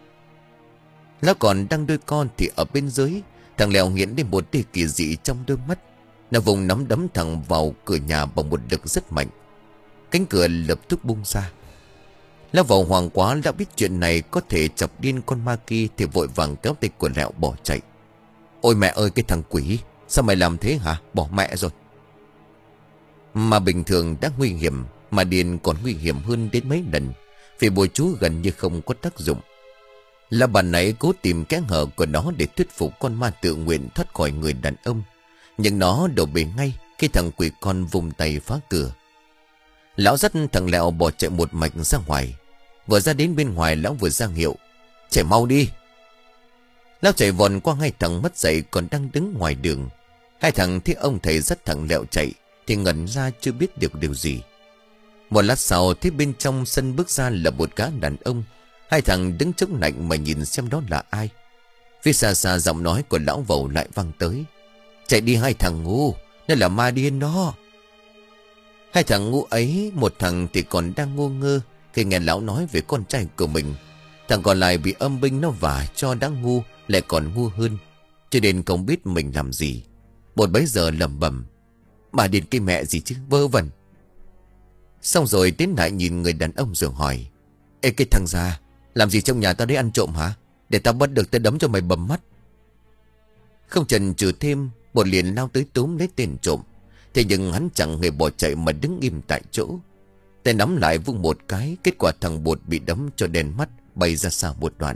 Lão còn đang đôi con thì ở bên dưới, thằng Lẹo hiện lên một tia kỳ dị trong đôi mắt. Nó vùng nắm đấm thẳng vào cửa nhà bằng một lực rất mạnh. Cánh cửa lập tức bung ra. Lão Vẩu hoảng quá, đã biết chuyện này có thể chọc điên con ma kia thì vội vàng kéo tay của Lẹo bỏ chạy. Ôi mẹ ơi, cái thằng quỷ, sao mày làm thế hả? Bỏ mẹ rồi. Mà bình thường đã nguy hiểm, mà điên còn nguy hiểm hơn đến mấy lần, vì bùa chú gần như không có tác dụng. Là bạn nãy cố tìm kẽ hở của nó để thuyết phục con ma tự nguyện thoát khỏi người đàn ông, nhưng nó đổ bể ngay khi thằng quỷ con vùng tay phá cửa. Lão dắt thằng Lẹo bỏ chạy một mạch ra ngoài. Vừa ra đến bên ngoài, lão vừa ra hiệu: Chạy mau đi. Lão chạy vòn qua hai thằng mất dạy còn đang đứng ngoài đường. Hai thằng thấy ông thầy dắt thằng Lẹo chạy thì ngẩn ra chưa biết được điều gì. Một lát sau thấy bên trong sân bước ra là một gã đàn ông. Hai thằng đứng chống lạnh mà nhìn xem đó là ai. Phía xa xa giọng nói của lão Vẩu lại vang tới: Chạy đi hai thằng ngu, nó là ma điên đó. Hai thằng ngu ấy, một thằng thì còn đang ngu ngơ khi nghe lão nói về con trai của mình. Thằng còn lại bị âm binh nó vả cho đã ngu, lại còn ngu hơn, cho nên không biết mình làm gì. Một bấy giờ lẩm bẩm: Bà điên cái mẹ gì chứ, vơ vẩn. Xong rồi tiến lại nhìn người đàn ông rồi hỏi: Ê cái thằng già, làm gì trong nhà tao đấy, ăn trộm hả? Để tao bắt được tao đấm cho mày bầm mắt. Không chần chừ thêm, một liền lao tới túm lấy tên trộm. Thế nhưng hắn chẳng hề bỏ chạy mà đứng im tại chỗ. Tay nắm lại vung một cái, kết quả thằng Bột bị đấm cho đèn mắt, bay ra xa một đoạn.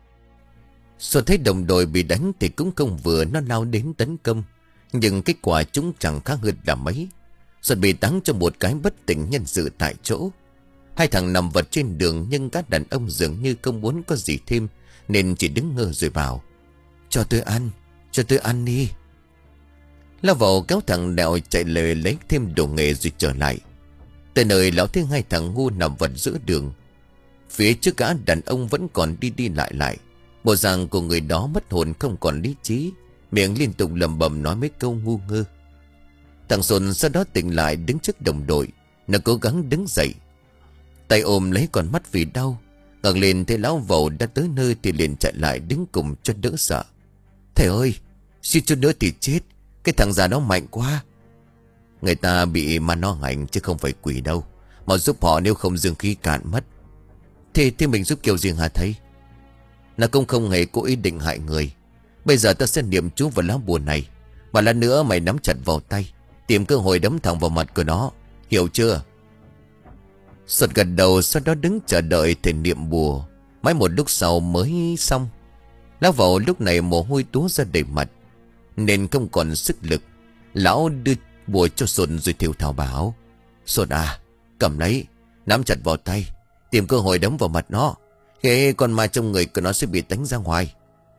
Xuân thấy đồng đội bị đánh thì cũng không vừa, nó lao đến tấn công. Nhưng kết quả chúng chẳng khác hơn là mấy. Xuân bị táng cho một cái bất tỉnh nhân sự tại chỗ. Hai thằng nằm vật trên đường, nhưng các đàn ông dường như không muốn có gì thêm, nên chỉ đứng ngơ rồi bảo: Cho tôi ăn, cho tôi ăn đi. Lao vào kéo thằng Đẹo chạy lời lấy thêm đồ nghề rồi trở lại. Tới nơi lão thấy hai thằng ngu nằm vật giữa đường. Phía trước cả đàn ông vẫn còn đi đi lại lại. Bộ dạng của người đó mất hồn, không còn lý trí, miệng liên tục lẩm bẩm nói mấy câu ngu ngơ. Thằng Sồn sau đó tỉnh lại, đứng trước đồng đội. Nó cố gắng đứng dậy, tay ôm lấy con mắt vì đau. Ngẩng lên thấy lão Vầu đã tới nơi thì liền chạy lại đứng cùng cho đỡ sợ. Thầy ơi, suýt chút nữa thì chết, cái thằng già đó mạnh quá. Người ta bị ma nó hành chứ không phải quỷ đâu, mà giúp họ nếu không dương khí cạn mất. Thế thì mình giúp kiểu gì hả thầy? Nó cũng không hề có ý định hại người. Bây giờ ta sẽ niệm chú vào lá bùa này, mà lát nữa mày nắm chặt vào tay, tìm cơ hội đấm thẳng vào mặt của nó, hiểu chưa? Sột gật đầu, sau đó đứng chờ đợi thầy niệm bùa. Mãi một lúc sau mới xong. Lão Vầu lúc này mồ hôi túa ra đầy mặt, nên không còn sức lực. Lão đưa bùa cho Sột rồi thều thào bảo: Sột à, cầm lấy, nắm chặt vào tay, tìm cơ hội đấm vào mặt nó. Cái con ma trong người của nó sẽ bị đánh ra ngoài.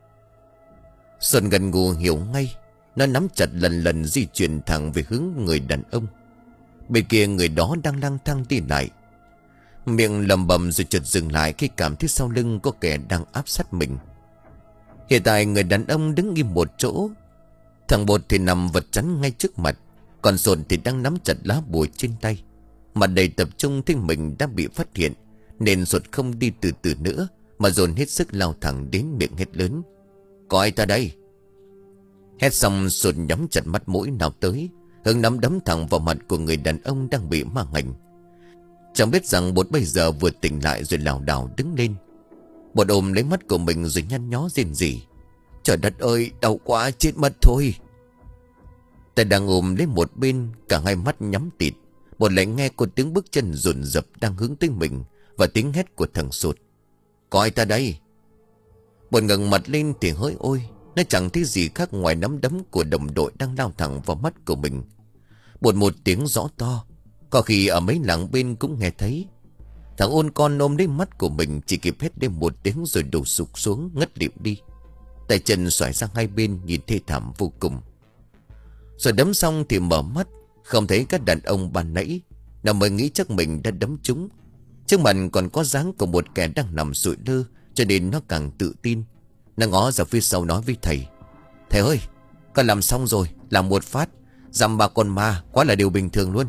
Sột gần gù hiểu ngay. Nó nắm chặt lần lần di chuyển thẳng về hướng người đàn ông. Bên kia người đó đang lang thang đi lại, miệng lầm bầm rồi chợt dừng lại khi cảm thấy sau lưng có kẻ đang áp sát mình. Hiện tại người đàn ông đứng im một chỗ. Thằng Bột thì nằm vật chắn ngay trước mặt, còn Sột thì đang nắm chặt lá bùa trên tay, mặt đầy tập trung thấy mình đã bị phát hiện, nên Sột không đi từ từ nữa mà dồn hết sức lao thẳng đến miệng hét lớn: Có ai ta đây? Hét xong Sột nhắm chặt mắt mũi nào tới, hướng nắm đấm thẳng vào mặt của người đàn ông đang bị ma hành. Chẳng biết rằng Bột bây giờ vừa tỉnh lại rồi lảo đảo đứng lên. Bột ôm lấy mắt của mình rồi nhăn nhó rên rỉ: Trời đất ơi, đau quá, chết mất thôi. Tay đang ôm lấy một bên, cả hai mắt nhắm tịt. Bột lại nghe có tiếng bước chân dồn dập đang hướng tới mình, và tiếng hét của thằng Sột: Có ai ta đây? Bột ngẩng mặt lên thì hỡi ôi, nó chẳng thấy gì khác ngoài nắm đấm của đồng đội đang lao thẳng vào mắt của mình. Bột một tiếng rõ to, có khi ở mấy làng bên cũng nghe thấy. Thằng ôn con ôm lấy mắt của mình, chỉ kịp hét lên một tiếng rồi đổ sụp xuống ngất lịm đi. Tay chân xoải sang hai bên nhìn thê thảm vô cùng. Rồi đấm xong thì mở mắt, không thấy các đàn ông ban nãy. Nó mới nghĩ chắc mình đã đấm chúng. Trước mặt còn có dáng của một kẻ đang nằm sụi lơ, cho nên nó càng tự tin. Nó ngó ra phía sau nói với thầy: Thầy ơi, con làm xong rồi, làm một phát dằm ba con ma, quá là điều bình thường luôn.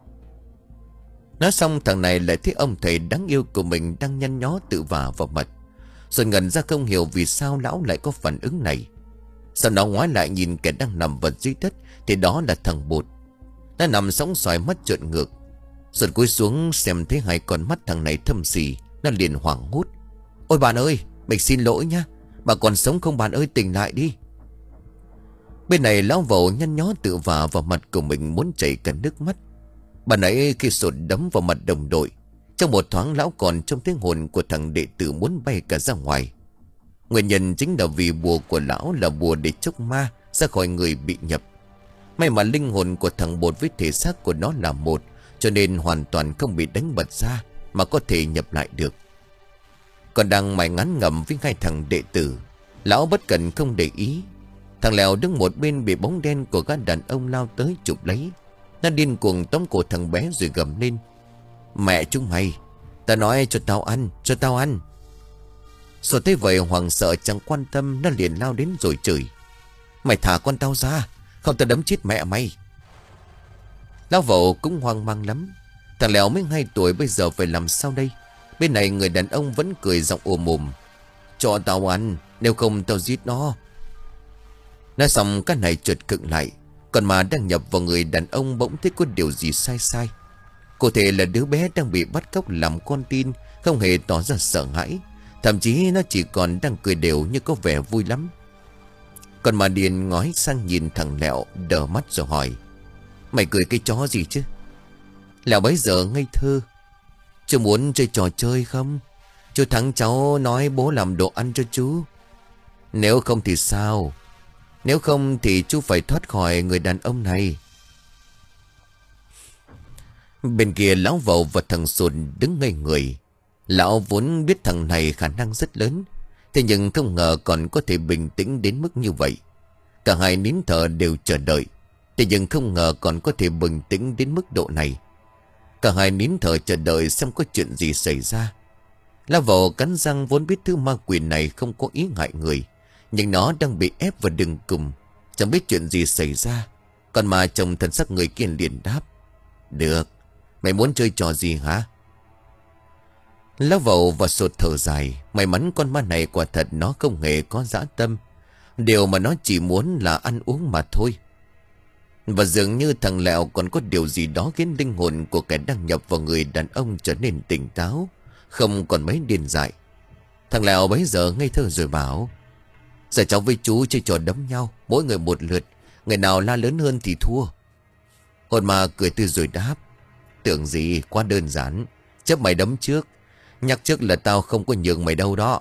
Nói xong thằng này lại thấy ông thầy đáng yêu của mình đang nhăn nhó tự vả vào mặt, rồi ngẩn ra không hiểu vì sao lão lại có phản ứng này. Sau đó ngoái lại nhìn kẻ đang nằm vật dưới đất, thì đó là thằng Bột. Nó nằm sóng xoài mắt trợn ngược, rồi cúi xuống xem thấy hai con mắt thằng này thâm sì. Nó liền hoảng hốt: Ôi bạn ơi, mình xin lỗi nhá, bà còn sống không bạn ơi, tỉnh lại đi. Bên này lão Vầu nhăn nhó tự vả vào mặt của mình muốn chảy cả nước mắt. Bà nãy khi Sột đấm vào mặt đồng đội, trong một thoáng lão còn trông thấy hồn của thằng đệ tử muốn bay cả ra ngoài. Nguyên nhân chính là vì bùa của lão là bùa để chốc ma ra khỏi người bị nhập. May mà linh hồn của thằng Bột với thể xác của nó là một, cho nên hoàn toàn không bị đánh bật ra mà có thể nhập lại được. Còn đang mải ngán ngẩm với hai thằng đệ tử, lão bất cẩn không để ý. Thằng Lèo đứng một bên bị bóng đen của các đàn ông lao tới chụp lấy. Nó điên cuồng tóm cổ thằng bé rồi gầm lên: Mẹ chúng mày, ta nói cho tao ăn, cho tao ăn. Rồi thấy vậy hoàng sợ chẳng quan tâm, nó liền lao đến rồi chửi: Mày thả con tao ra, không tao đấm chết mẹ mày. Lão Vầu cũng hoang mang lắm. Thằng Lèo mới hai tuổi, bây giờ phải làm sao đây? Bên này người đàn ông vẫn cười giọng ồm ồm: Cho tao ăn, nếu không tao giết nó. Nói xong cái này chợt khựng lại. Còn mà đang nhập vào người đàn ông bỗng thấy có điều gì sai sai. Cụ thể là đứa bé đang bị bắt cóc làm con tin không hề tỏ ra sợ hãi, thậm chí nó chỉ còn đang cười đều như có vẻ vui lắm. Còn mà Điền ngói sang nhìn thằng Lẹo đờ mắt rồi hỏi: Mày cười cái chó gì chứ? Lẹo bấy giờ ngây thơ: Chú muốn chơi trò chơi không? Chú thắng cháu nói bố làm đồ ăn cho chú. Nếu không thì sao? Nếu không thì chú phải thoát khỏi người đàn ông này. Bên kia lão Vầu và thằng Sồn đứng ngây người. Lão vốn biết thằng này khả năng rất lớn, thế nhưng không ngờ còn có thể bình tĩnh đến mức như vậy. Cả hai nín thở đều chờ đợi, thế nhưng không ngờ còn có thể bình tĩnh đến mức độ này. Cả hai nín thở chờ đợi xem có chuyện gì xảy ra. Lão Vầu cắn răng, vốn biết thứ ma quỷ này không có ý hại người, nhưng nó đang bị ép vào đường cùng, chẳng biết chuyện gì xảy ra. Còn mà chồng thần sắc người kia liền đáp: Được, mày muốn chơi trò gì hả? Lão Vầu và Sột thở dài. May mắn con ma này quả thật nó không hề có dã tâm. Điều mà nó chỉ muốn là ăn uống mà thôi. Và dường như thằng Lẹo còn có điều gì đó khiến linh hồn của kẻ đang nhập vào người đàn ông trở nên tỉnh táo, không còn mấy điên dại. Thằng Lẹo bấy giờ ngây thơ rồi bảo: Giờ cháu với chú chơi trò đấm nhau, mỗi người một lượt, người nào la lớn hơn thì thua. Hồn ma cười tươi rồi đáp: Tưởng gì, quá đơn giản. Chấp mày đấm trước, nhắc trước là tao không có nhường mày đâu đó.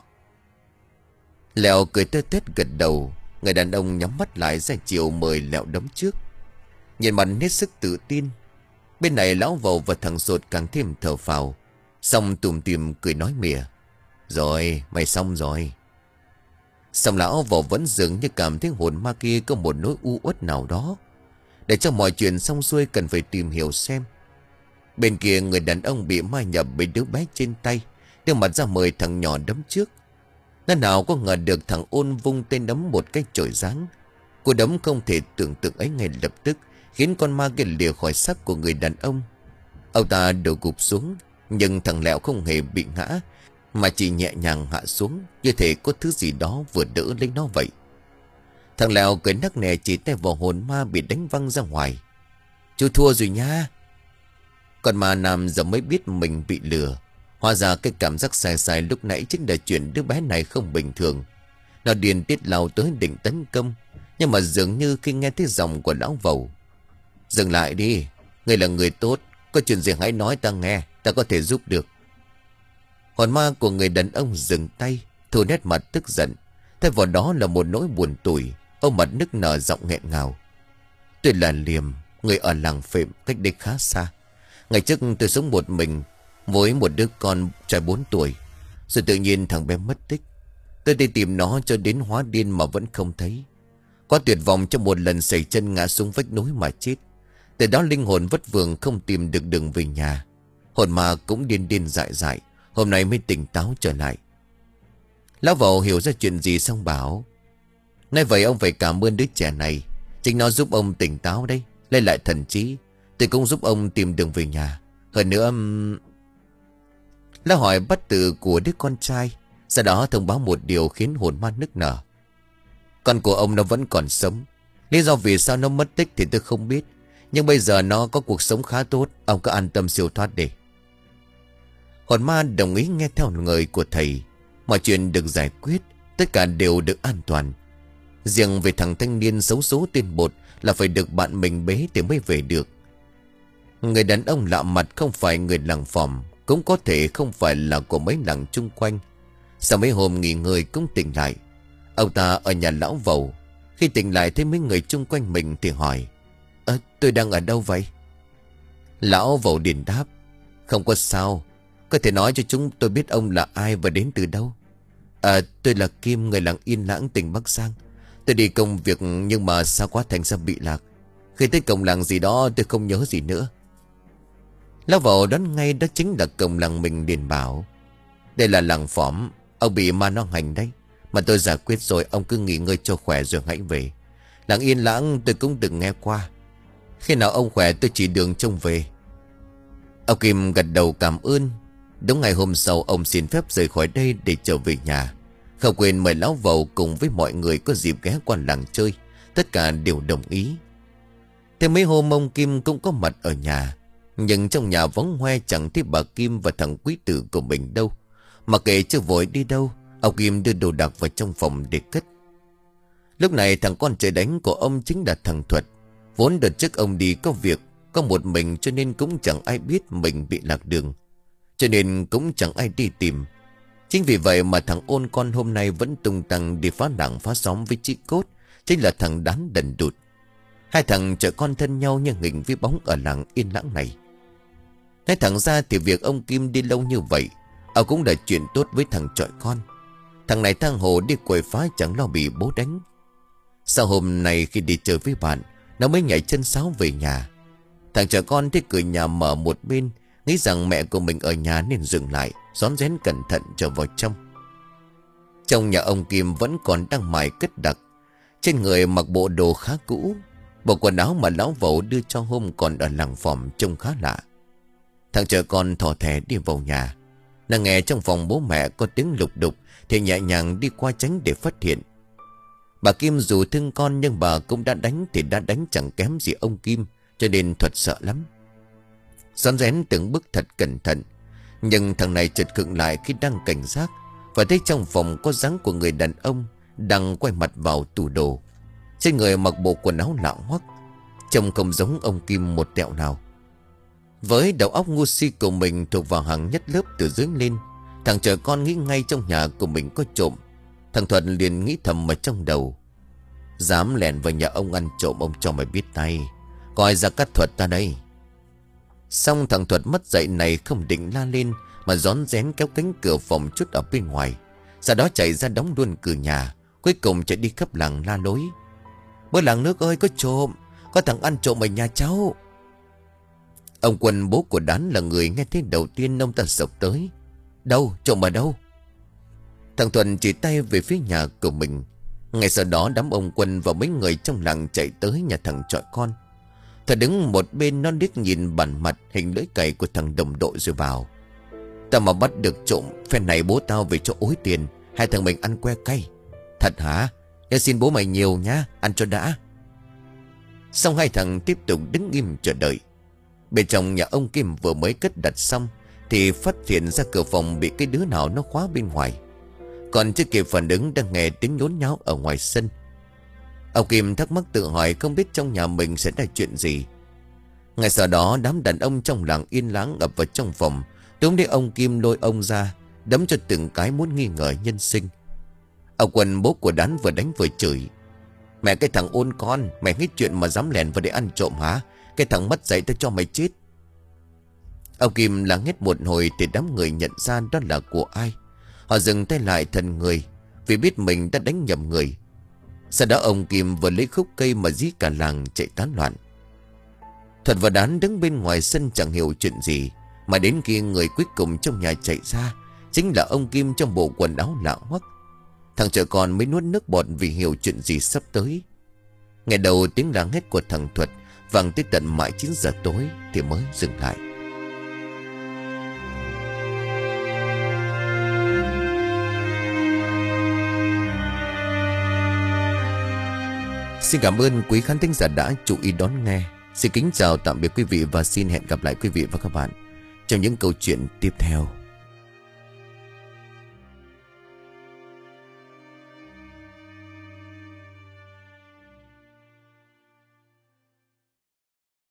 Lẹo cười tê tét gật đầu. Người đàn ông nhắm mắt lại ra chiều mời Lẹo đấm trước, nhìn mặt hết sức tự tin. Bên này lão Vầu và thằng Sột càng thêm thở phào, xong tùm tìm cười nói mỉa: Rồi, mày xong rồi. Xong lão Vầu vẫn dường như cảm thấy hồn ma kia có một nỗi u uất nào đó. Để cho mọi chuyện xong xuôi cần phải tìm hiểu xem. Bên kia người đàn ông bị ma nhập bởi đứa bé trên tay, đưa mặt ra mời thằng nhỏ đấm trước. Nó nào có ngờ được thằng Ôn vung tên đấm một cái chổi giáng. Cú đấm không thể tưởng tượng ấy ngay lập tức khiến con ma kia lìa khỏi xác của người đàn ông. Ông ta đổ gục xuống, nhưng thằng Lẹo không hề bị ngã, mà chỉ nhẹ nhàng hạ xuống, như thể có thứ gì đó vừa đỡ lấy nó vậy. Thằng Lẹo cười nắc nẻ chỉ tay vào hồn ma bị đánh văng ra ngoài: Chú thua rồi nha. Còn ma nam giờ mới biết mình bị lừa. Hóa ra cái cảm giác sai sai lúc nãy chính là chuyện đứa bé này không bình thường. Nó điên tiết lao tới định tấn công, nhưng mà dường như khi nghe thấy giọng của lão Vầu: Dừng lại đi, ngươi là người tốt, có chuyện gì hãy nói ta nghe, ta có thể giúp được. Hồn ma của người đàn ông dừng tay, thu nét mặt tức giận, thay vào đó là một nỗi buồn tủi. Ông mặt nức nở giọng nghẹn ngào: Tôi là Liềm, người ở làng Phệm cách đây khá xa. Ngày trước tôi sống một mình với một đứa con trai bốn tuổi, rồi tự nhiên thằng bé mất tích. Tôi đi tìm nó cho đến hóa điên mà vẫn không thấy. Quá tuyệt vọng trong một lần sẩy chân ngã xuống vách núi mà chết. Từ đó linh hồn vất vưởng không tìm được đường về nhà. Hồn ma cũng điên điên dại dại, hôm nay mới tỉnh táo trở lại. Lão Vầu hiểu ra chuyện gì xong bảo: Nói vậy ông phải cảm ơn đứa trẻ này, chính nó giúp ông tỉnh táo đấy, lấy lại thần trí. Tôi cũng giúp ông tìm đường về nhà. Hơn nữa... Lão hỏi bắt tự của đứa con trai, sau đó thông báo một điều khiến hồn ma nức nở: Con của ông nó vẫn còn sống. Lý do vì sao nó mất tích thì tôi không biết, nhưng bây giờ nó có cuộc sống khá tốt. Ông cứ an tâm siêu thoát đi. Hồn ma đồng ý nghe theo lời của thầy. Mọi chuyện được giải quyết, tất cả đều được an toàn. Riêng về thằng thanh niên xấu số tên Bột là phải được bạn mình bế thì mới về được. Người đàn ông lạ mặt không phải người làng Phòm, cũng có thể không phải là của mấy làng chung quanh. Sau mấy hôm nghỉ ngơi cũng tỉnh lại. Ông ta ở nhà lão Vầu. Khi tỉnh lại thấy mấy người chung quanh mình thì hỏi: Ơ, tôi đang ở đâu vậy? Lão Vầu điền đáp: Không có sao. Có thể nói cho chúng tôi biết ông là ai và đến từ đâu? À, tôi là Kim, người làng Yên Lãng, tỉnh Bắc Giang. Tôi đi công việc nhưng mà sao quá thành ra bị lạc. Khi tới cổng làng gì đó tôi không nhớ gì nữa. Lão Vầu đoán ngay đó chính là cổng làng mình, liền bảo: Đây là làng Phòm, ông bị ma nó hành đấy. Mà tôi giải quyết rồi, ông cứ nghỉ ngơi cho khỏe rồi hãy về. Làng Yên Lãng tôi cũng từng nghe qua. Khi nào ông khỏe tôi chỉ đường trông về. Ông Kim gật đầu cảm ơn. Đúng ngày hôm sau ông xin phép rời khỏi đây để trở về nhà. Không quên mời lão Vầu cùng với mọi người có dịp ghé qua làng chơi. Tất cả đều đồng ý. Thế mấy hôm ông Kim cũng có mặt ở nhà. Nhưng trong nhà vắng hoe, chẳng thấy bà Kim và thằng quý tử của mình đâu. Mà kệ chưa vội đi đâu, ông Kim đưa đồ đạc vào trong phòng để cất. Lúc này thằng con trời đánh của ông chính là thằng Thuật. Vốn đợt trước ông đi có việc, có một mình cho nên cũng chẳng ai biết mình bị lạc đường. Cho nên cũng chẳng ai đi tìm. Chính vì vậy mà thằng Ôn con hôm nay vẫn tung tăng đi phá làng phá xóm với chị Cốt, chính là thằng Đán đần đụt. Hai thằng chở con thân nhau như hình với bóng ở làng Yên Lãng này. Nói thẳng ra thì việc ông Kim đi lâu như vậy, ông cũng là chuyện tốt với thằng trọi con. Thằng này thang hồ đi quậy phá chẳng lo bị bố đánh. Sau hôm nay khi đi chơi với bạn, nó mới nhảy chân sáo về nhà. Thằng trọi con thấy cửa nhà mở một bên, nghĩ rằng mẹ của mình ở nhà nên dừng lại, rón rén cẩn thận trở vào trong. Trong nhà ông Kim vẫn còn đang mải cất đặc. Trên người mặc bộ đồ khá cũ, bộ quần áo mà lão Vẩu đưa cho hôm còn ở làng Phòm trông khá lạ. Thằng trọi con thò thè đi vào nhà. Nó nghe trong phòng bố mẹ có tiếng lục đục thì nhẹ nhàng đi qua tránh để phát hiện. Bà Kim dù thương con nhưng bà cũng đã đánh thì đã đánh chẳng kém gì ông Kim, cho nên thuật sợ lắm. Rón rén từng bước thật cẩn thận, nhưng thằng này chợt khựng lại khi đang cảnh giác và thấy trong phòng có dáng của người đàn ông đang quay mặt vào tủ đồ. Trên người mặc bộ quần áo lạ hoắc, trông không giống ông Kim một tẹo nào. Với đầu óc ngu si của mình thuộc vào hàng nhất lớp từ dưới lên, thằng trọi con nghĩ ngay trong nhà của mình có trộm. Thằng Thuận liền nghĩ thầm ở trong đầu: dám lẻn vào nhà ông ăn trộm, ông cho mày biết tay, coi ra cắt Thuật ta đây. Xong thằng Thuật mất dậy này không định la lên, mà rón rén kéo cánh cửa phòng chút ở bên ngoài, sau đó chạy ra đóng luôn cửa nhà. Cuối cùng chạy đi khắp làng la lối: bố làng nước ơi, có trộm, có thằng ăn trộm ở nhà cháu. Ông Quân, bố của Đán, là người nghe thấy đầu tiên. Ông ta sộc tới: đâu, trộm ở đâu? Thằng Thuận chỉ tay về phía nhà của mình. Ngay sau đó đám ông Quân và mấy người trong làng chạy tới nhà thằng trọi con. Thằng đứng một bên, nó liếc nhìn bản mặt hình lưỡi cày của thằng đồng đội rồi vào: tao mà bắt được trộm, phen này bố tao về cho ối tiền, hai thằng mình ăn que cay. Thật hả? Để xin bố mày nhiều nhá, ăn cho đã. Xong hai thằng tiếp tục đứng im chờ đợi. Bên trong nhà ông Kim vừa mới cất đặt xong thì phát hiện ra cửa phòng bị cái đứa nào nó khóa bên ngoài. Còn chưa kịp phản ứng đang nghe tiếng nhốn nháo ở ngoài sân. Ông Kim thắc mắc tự hỏi không biết trong nhà mình sẽ ra chuyện gì. Ngay sau đó đám đàn ông trong làng yên láng ập vào trong phòng, túm lấy ông Kim lôi ông ra, đấm cho từng cái muốn nghi ngờ nhân sinh. Ông Quân, bố của Đán, vừa đánh vừa chửi: mẹ cái thằng ôn con, mày nghĩ chuyện mà dám lèn vào để ăn trộm hả? Cái thằng mất dạy tao cho mày chết. Ông Kim lắng hết một hồi thì đám người nhận ra đó là của ai. Họ dừng tay lại thần người vì biết mình đã đánh nhầm người. Sau đó ông Kim vừa lấy khúc cây mà dí cả làng chạy tán loạn. Thuật và Đán đứng bên ngoài sân chẳng hiểu chuyện gì, mà đến khi người cuối cùng trong nhà chạy ra chính là ông Kim trong bộ quần áo lạ hoắc. Thằng trọi con mới nuốt nước bọt vì hiểu chuyện gì sắp tới. Ngày đầu tiếng la hét của thằng Thuật vang tới tận mãi chín giờ tối thì mới dừng lại. Xin cảm ơn quý khán thính giả đã chú ý đón nghe. Xin kính chào tạm biệt quý vị và xin hẹn gặp lại quý vị và các bạn trong những câu chuyện tiếp theo.